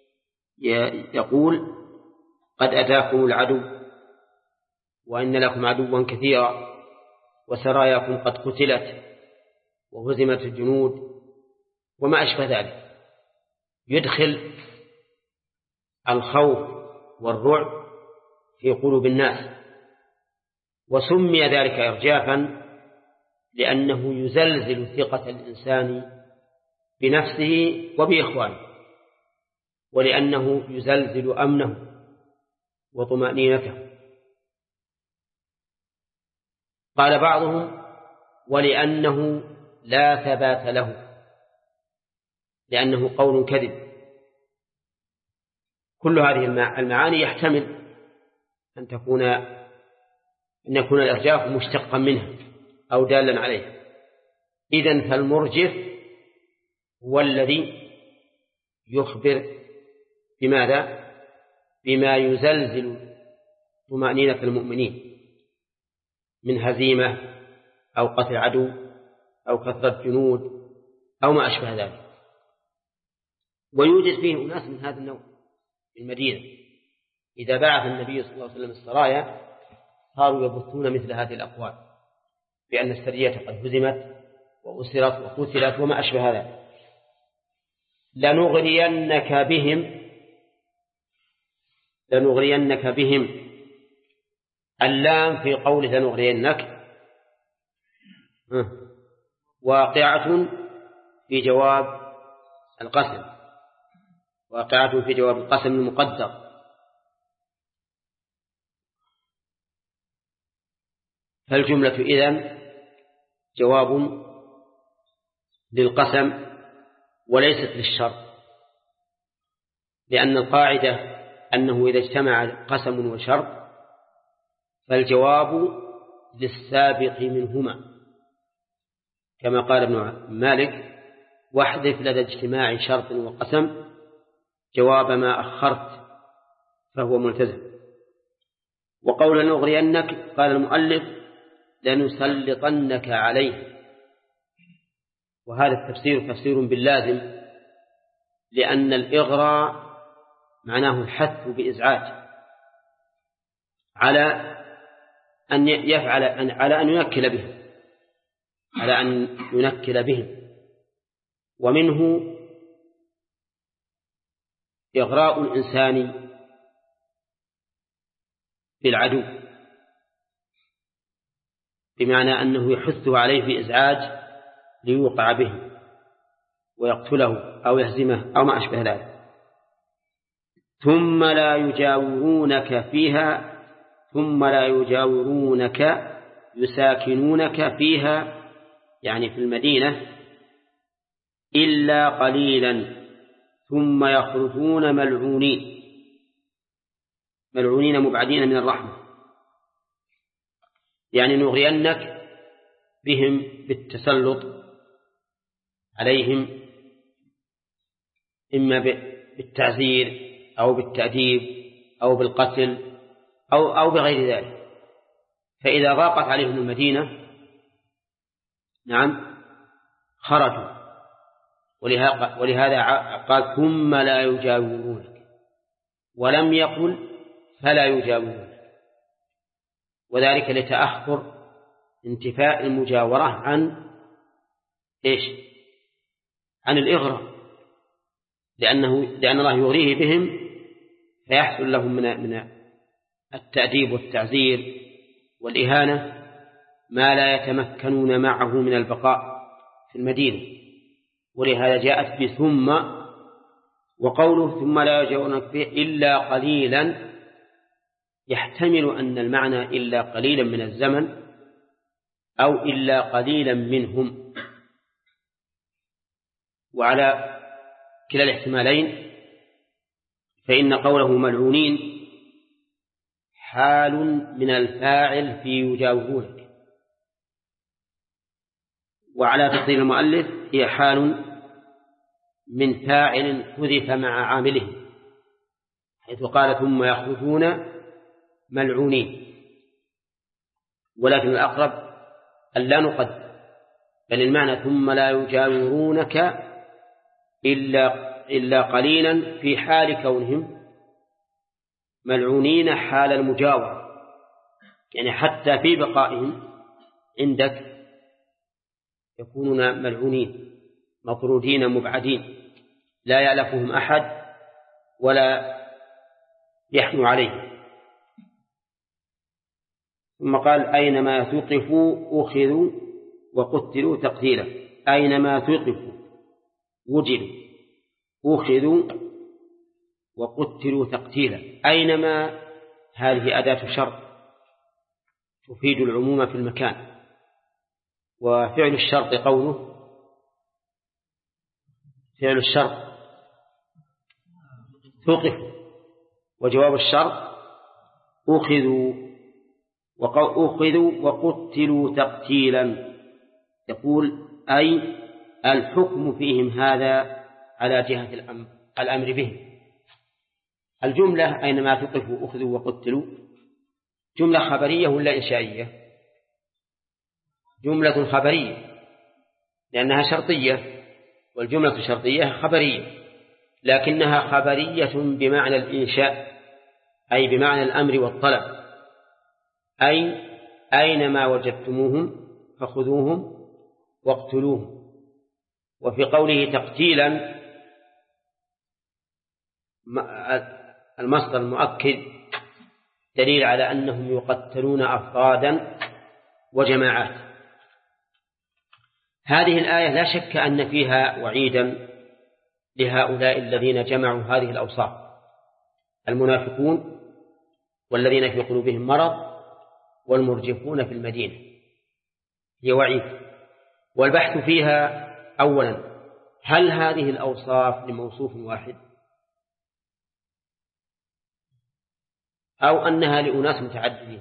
يقول قد أتاكم العدو وإن لكم عدوا كثيرا وسراياكم قد قتلت وهزمت الجنود وما أشبه ذلك، يدخل الخوف والرعب في قلوب الناس. وسمي ذلك إرجافا لأنه يزلزل ثقة الإنسان بنفسه وبإخوانه، ولأنه يزلزل أمنه وطمأنينته. قال بعضهم ولأنه لا ثبات له، لأنه قول كذب. كل هذه المعاني يحتمل أن يكون الإرجاف مشتقا منها أو دالا عليه. إذن فالمرجف هو الذي يخبر بماذا؟ بما يزلزل طمأنينة المؤمنين من هزيمة أو قتل عدو أو كثرة جنود أو ما أشبه ذلك. ويوجد فيه أناس من هذا النوع في المدينة، إذا بعث النبي صلى الله عليه وسلم السرايا صاروا يبثون مثل هذه الأقوال بأن السرية قد هزمت وأسرت وقتلت وما أشبه ذلك. لنغرينك بهم. اللام في قول لنغرينك واقعة في جواب القسم، واقعة في جواب القسم المقدر. فالجملة إذن جواب للقسم وليست للشرط، لأن القاعدة أنه إذا اجتمع قسم وشرط فالجواب للسابق منهما، كما قال ابن مالك واحذف لدى اجتماع شرط وقسم جواب ما أخرت فهو ملتزم. وقول نغرينك قال المؤلف لنسلطنك عليه، وهذا التفسير تفسير باللازم، لأن الإغراء معناه الحث بإزعاج على أن يفعل على أن ينكل بهم، على أن ينكل بهم. ومنه إغراء الإنسان بالعدو، بمعنى أنه يحثه عليه بإزعاج ليوقع به ويقتله أو يهزمه أو ما أشبه ذلك. ثم لا يجاورونك يساكنونك فيها، يعني في المدينة، إلا قليلا ثم يخرجون ملعونين مبعدين من الرحمة. يعني نغرينك بهم بالتسلط عليهم، إما بالتعزير أو بالتأديب أو بالقتل أو بغير ذلك. فإذا ضاقت عليهم المدينة نعم خرجوا، ولهذا قال ثم لا يجاورونك، ولم يقل فلا يجاورونك، وذلك لتأخر انتفاء المجاورة عن عن الإغراء، لأن الله يغريه بهم فيحصل لهم من التأديب والتعزير والإهانة ما لا يتمكنون معه من البقاء في المدينة. ولهذا جاءت بثم، وقوله ثم لا يجاورونك به إلا قليلا يحتمل أن المعنى إلا قليلا من الزمن أو إلا قليلا منهم، وعلى كلا الاحتمالين فإن قوله ملعونين حال من الفاعل في يجاورونك، وعلى تقدير المؤلف هي حال من فاعل حذف مع عامله، حيث قال ثم يخرجون ملعونين. ولكن الأقرب أن لا نقدر، بل المعنى ثم لا يجاورونك إلا قليلا في حال كونهم ملعونين حال المجاورة، يعني حتى في بقائهم عندك يكونون ملعونين مطرودين مبعدين لا يألفهم أحد ولا يحنو عليه. ثم قال أينما ثقفوا أخذوا وقتلوا تقتيلا، أينما ثقفوا وجلوا أخذوا وقتلوا تقتيلا. أينما هذه أداة شرط تفيد العموم في المكان، وفعل الشرط قوله فعل الشرط ثقفوا، وجواب الشرط أخذوا وقتلوا تقتيلا. يقول أي الحكم فيهم هذا على جهة الأمر بهم. الجملة أينما ثقفوا أخذوا وقتلوا جملة خبرية ولا إنشائية؟ جملة خبرية لأنها شرطية، والجملة الشرطية خبرية، لكنها خبرية بمعنى الإنشاء، أي بمعنى الأمر والطلب، أي أينما وجدتموهم فخذوهم واقتلوهم. وفي قوله تقتيلا المصدر المؤكد دليل على أنهم يقتلون أفرادا وجماعات. هذه الآية لا شك أن فيها وعيدا لهؤلاء الذين جمعوا هذه الأوصاف، المنافقون والذين في قلوبهم مرض والمرجفون في المدينة، هي وعيد. والبحث فيها أولا هل هذه الأوصاف لموصوف واحد أو أنها لأناس متعددين؟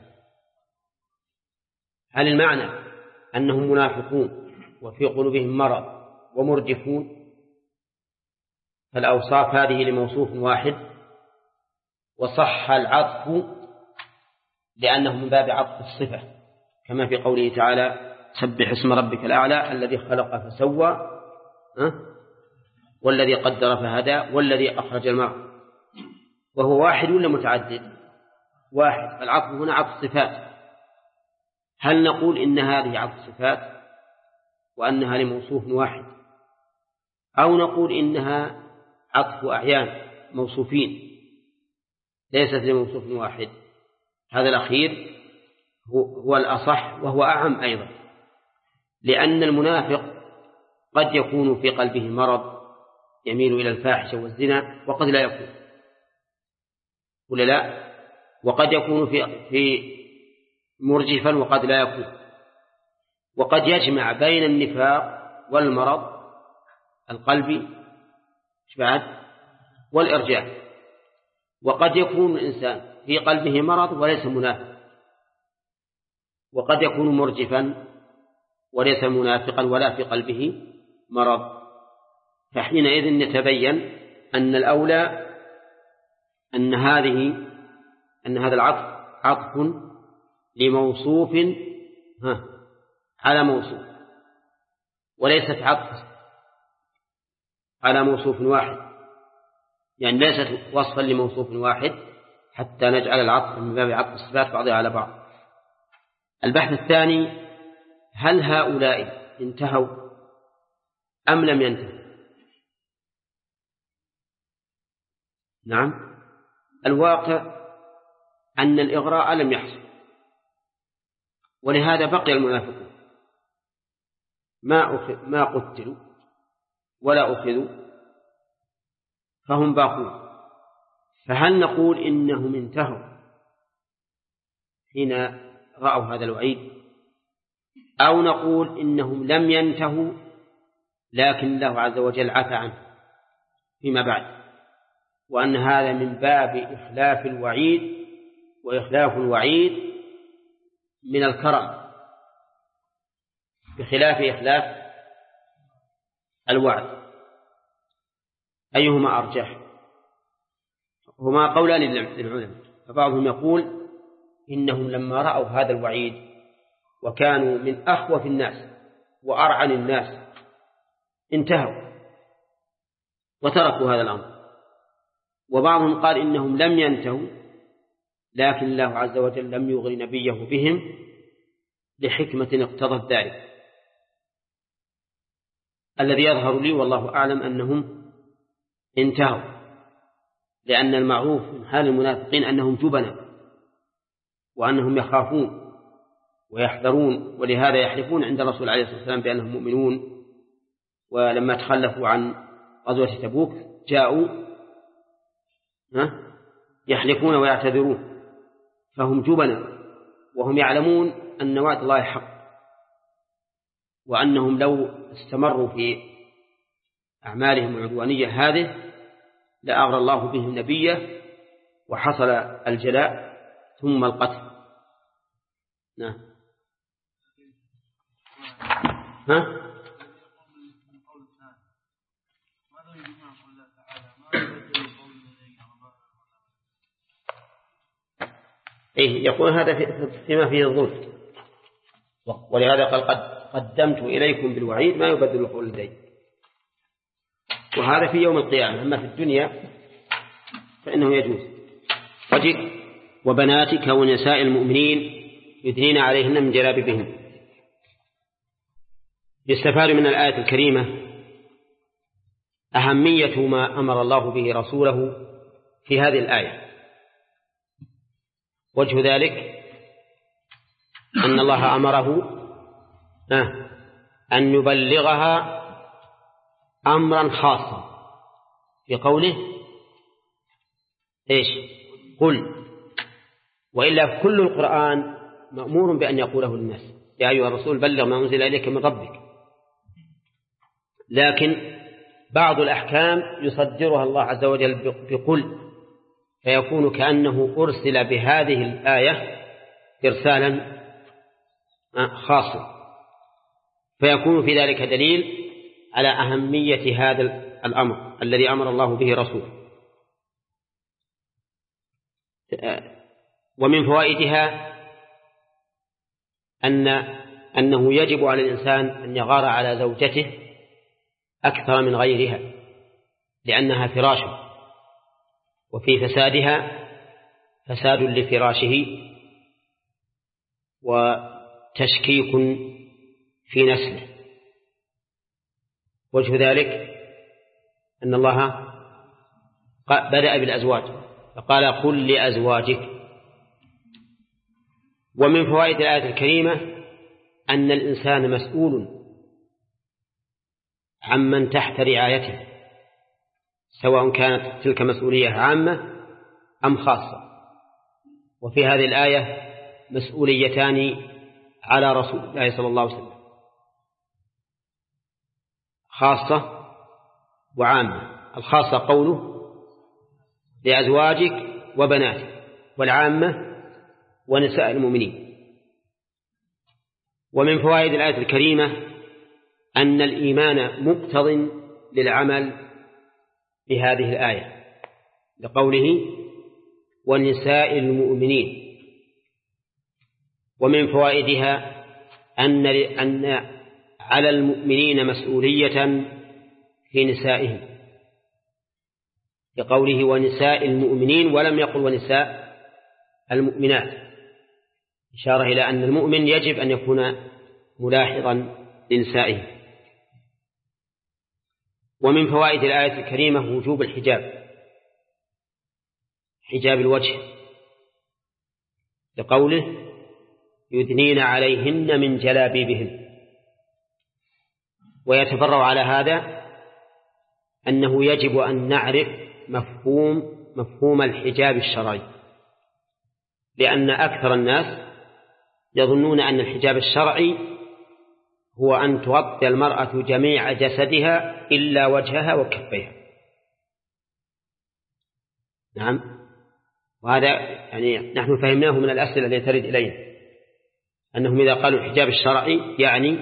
هل المعنى أنهم منافقون وفي قلوبهم مرض ومرجفون فالأوصاف هذه لموصوف واحد، وصح العطف لأنه من باب عطف الصفة، كما في قوله تعالى سبح اسم ربك الأعلى الذي خلق فسوى والذي قدر فهدى والذي أخرج المرء. وهو واحد ولا متعدد؟ واحد. العطف هنا عطف صفات. هل نقول إن هذه عطف صفات وأنها لموصوف واحد، أو نقول إنها عطف أعيان موصوفين ليست لموصوف واحد؟ هذا الأخير هو الأصح وهو أعم أيضا، لأن المنافق قد يكون في قلبه مرض يميل إلى الفاحشة والزنا وقد لا يكون، ولا لا؟ وقد يكون في مرجفا وقد لا يكون، وقد يجمع بين النفاق والمرض القلبي والإرجاء. وقد يكون الإنسان في قلبه مرض وليس منافق، وقد يكون مرجفا وليس منافقا ولا في قلبه مرض، فحينئذ يتبين أن الأولى أن هذا العطف عطف لموصوف على موصوف، وليست عطف على موصوف واحد، يعني ليست وصفا لموصوف واحد حتى نجعل العطف من باب عطف الصفات بعضها على بعض. البحث الثاني: هل هؤلاء انتهوا أم لم ينتهوا؟ نعم، الواقع أن الإغراء لم يحصل، ولهذا بقي المنافقون ما قتلوا ولا أخذوا فهم باقون. فهل نقول إنهم انتهوا حين رأوا هذا الوعيد، أو نقول إنهم لم ينتهوا لكن الله عز وجل عفى عنه فيما بعد، وأن هذا من باب إخلاف الوعيد، وإخلاف الوعيد من الكرم بخلاف إخلاف الوعد؟ أيهما أرجح؟ هما قولان للعلماء، فبعضهم يقول إنهم لما رأوا هذا الوعيد وكانوا من أخوف الناس وأرعن الناس انتهوا وتركوا هذا الأمر، وبعضهم قال إنهم لم ينتهوا لكن الله عز وجل لم يغر نبيه بهم لحكمة اقتضت ذلك. الذي يظهر لي والله أعلم أنهم انتهوا، لأن المعروف من حال المنافقين أنهم جبنة وأنهم يخافون ويحذرون، ولهذا يحلفون عند الرسول عليه الصلاة والسلام بأنهم مؤمنون، ولما تخلفوا عن غزوة تبوك جاءوا يحلفون ويعتذرون، فهم جبنة وهم يعلمون أن وعد الله حق، وأنهم لو استمروا في أعمالهم العدوانية هذه لأغرى الله بهم نبيه وحصل الجلاء ثم القتل. نعم. يقول هذا فيما فيه الظلم، ولهذا قال قد قدمت إليكم بالوعيد ما يبدل القول لدي، وهذا في يوم القيامة. أما في الدنيا فإنه يجوز. وبناتك ونساء المؤمنين يدنين عليهن من جلابيبهن. يستفاد من الآية الكريمة أهمية ما أمر الله به رسوله في هذه الآية. وجه ذلك أن الله أمره أن يبلغها أمرا خاصا في قوله قل، وإلا كل القرآن مأمور بأن يقوله للناس يا أيها الرسول بلغ ما أنزل إليك من ربك، لكن بعض الأحكام يصدرها الله عز وجل بقل، فيكون كأنه أرسل بهذه الآية إرسالا خاصا، فيكون في ذلك دليل على أهمية هذا الأمر الذي أمر الله به رسوله. ومن فوائدها أنه يجب على الإنسان أن يغار على زوجته أكثر من غيرها، لأنها فراشه، وفي فسادها فساد لفراشه وتشكيك في نسله. وجه ذلك أن الله بدأ بالأزواج فقال قل لأزواجك. ومن فوائد الآية الكريمة أن الإنسان مسؤول عمن تحت رعايته، سواء كانت تلك مسؤولية عامة أم خاصة. وفي هذه الآية مسؤوليتان على رسول الله صلى الله عليه وسلم، خاصة وعامة. الخاصة قوله لأزواجك وبناتك، والعامة ونساء المؤمنين. ومن فوائد الآية الكريمة أن الإيمان مقتض للعمل بهذه الآية لقوله ونساء المؤمنين. ومن فوائدها أن على المؤمنين مسؤولية في نسائهم لقوله ونساء المؤمنين ولم يقل ونساء المؤمنات، إشارة إلى أن المؤمن يجب أن يكون ملاحظا لنسائه. ومن فوائد الآية الكريمة وجوب الحجاب، حجاب الوجه لقوله يدنين عليهن من جلابيبهن. ويتفرع على هذا أنه يجب أن نعرف مفهوم الحجاب الشرعي، لأن أكثر الناس يظنون أن الحجاب الشرعي هو أن تغطي المرأة جميع جسدها إلا وجهها وكفيها. نعم، وهذا يعني نحن فهمناه من الأسئلة التي ترد إلينا أنهم إذا قالوا الحجاب الشرعي يعني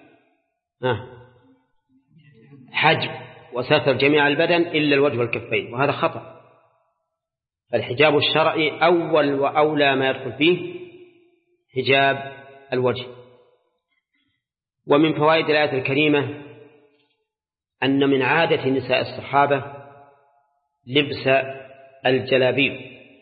حجب وستر جميع البدن إلا الوجه والكفين، وهذا خطأ. فالحجاب الشرعي أول وأولى ما يدخل فيه حجاب الوجه. ومن فوائد الآية الكريمة أن من عادة نساء الصحابة لبس الجلابيب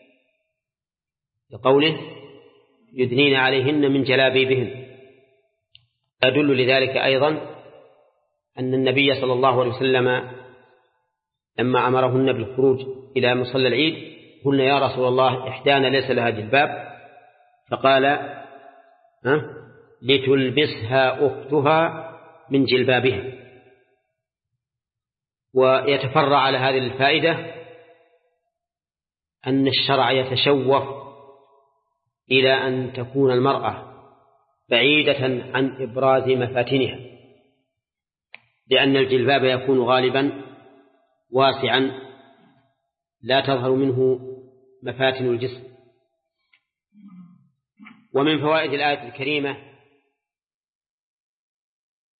لقوله يدنين عليهن من جلابيبهن. يدل لذلك أيضا أن النبي صلى الله عليه وسلم لما أمرهن بالخروج إلى مصلى العيد قلنا يا رسول الله إحدانا ليس لها جلباب، فقال لتلبسها أختها من جلبابها. ويتفرع على هذه الفائدة أن الشرع يتشوف إلى أن تكون المرأة بعيدة عن إبراز مفاتنها، لأن الجلباب يكون غالبا واسعا لا تظهر منه مفاتن الجسم. ومن فوائد الآية الكريمة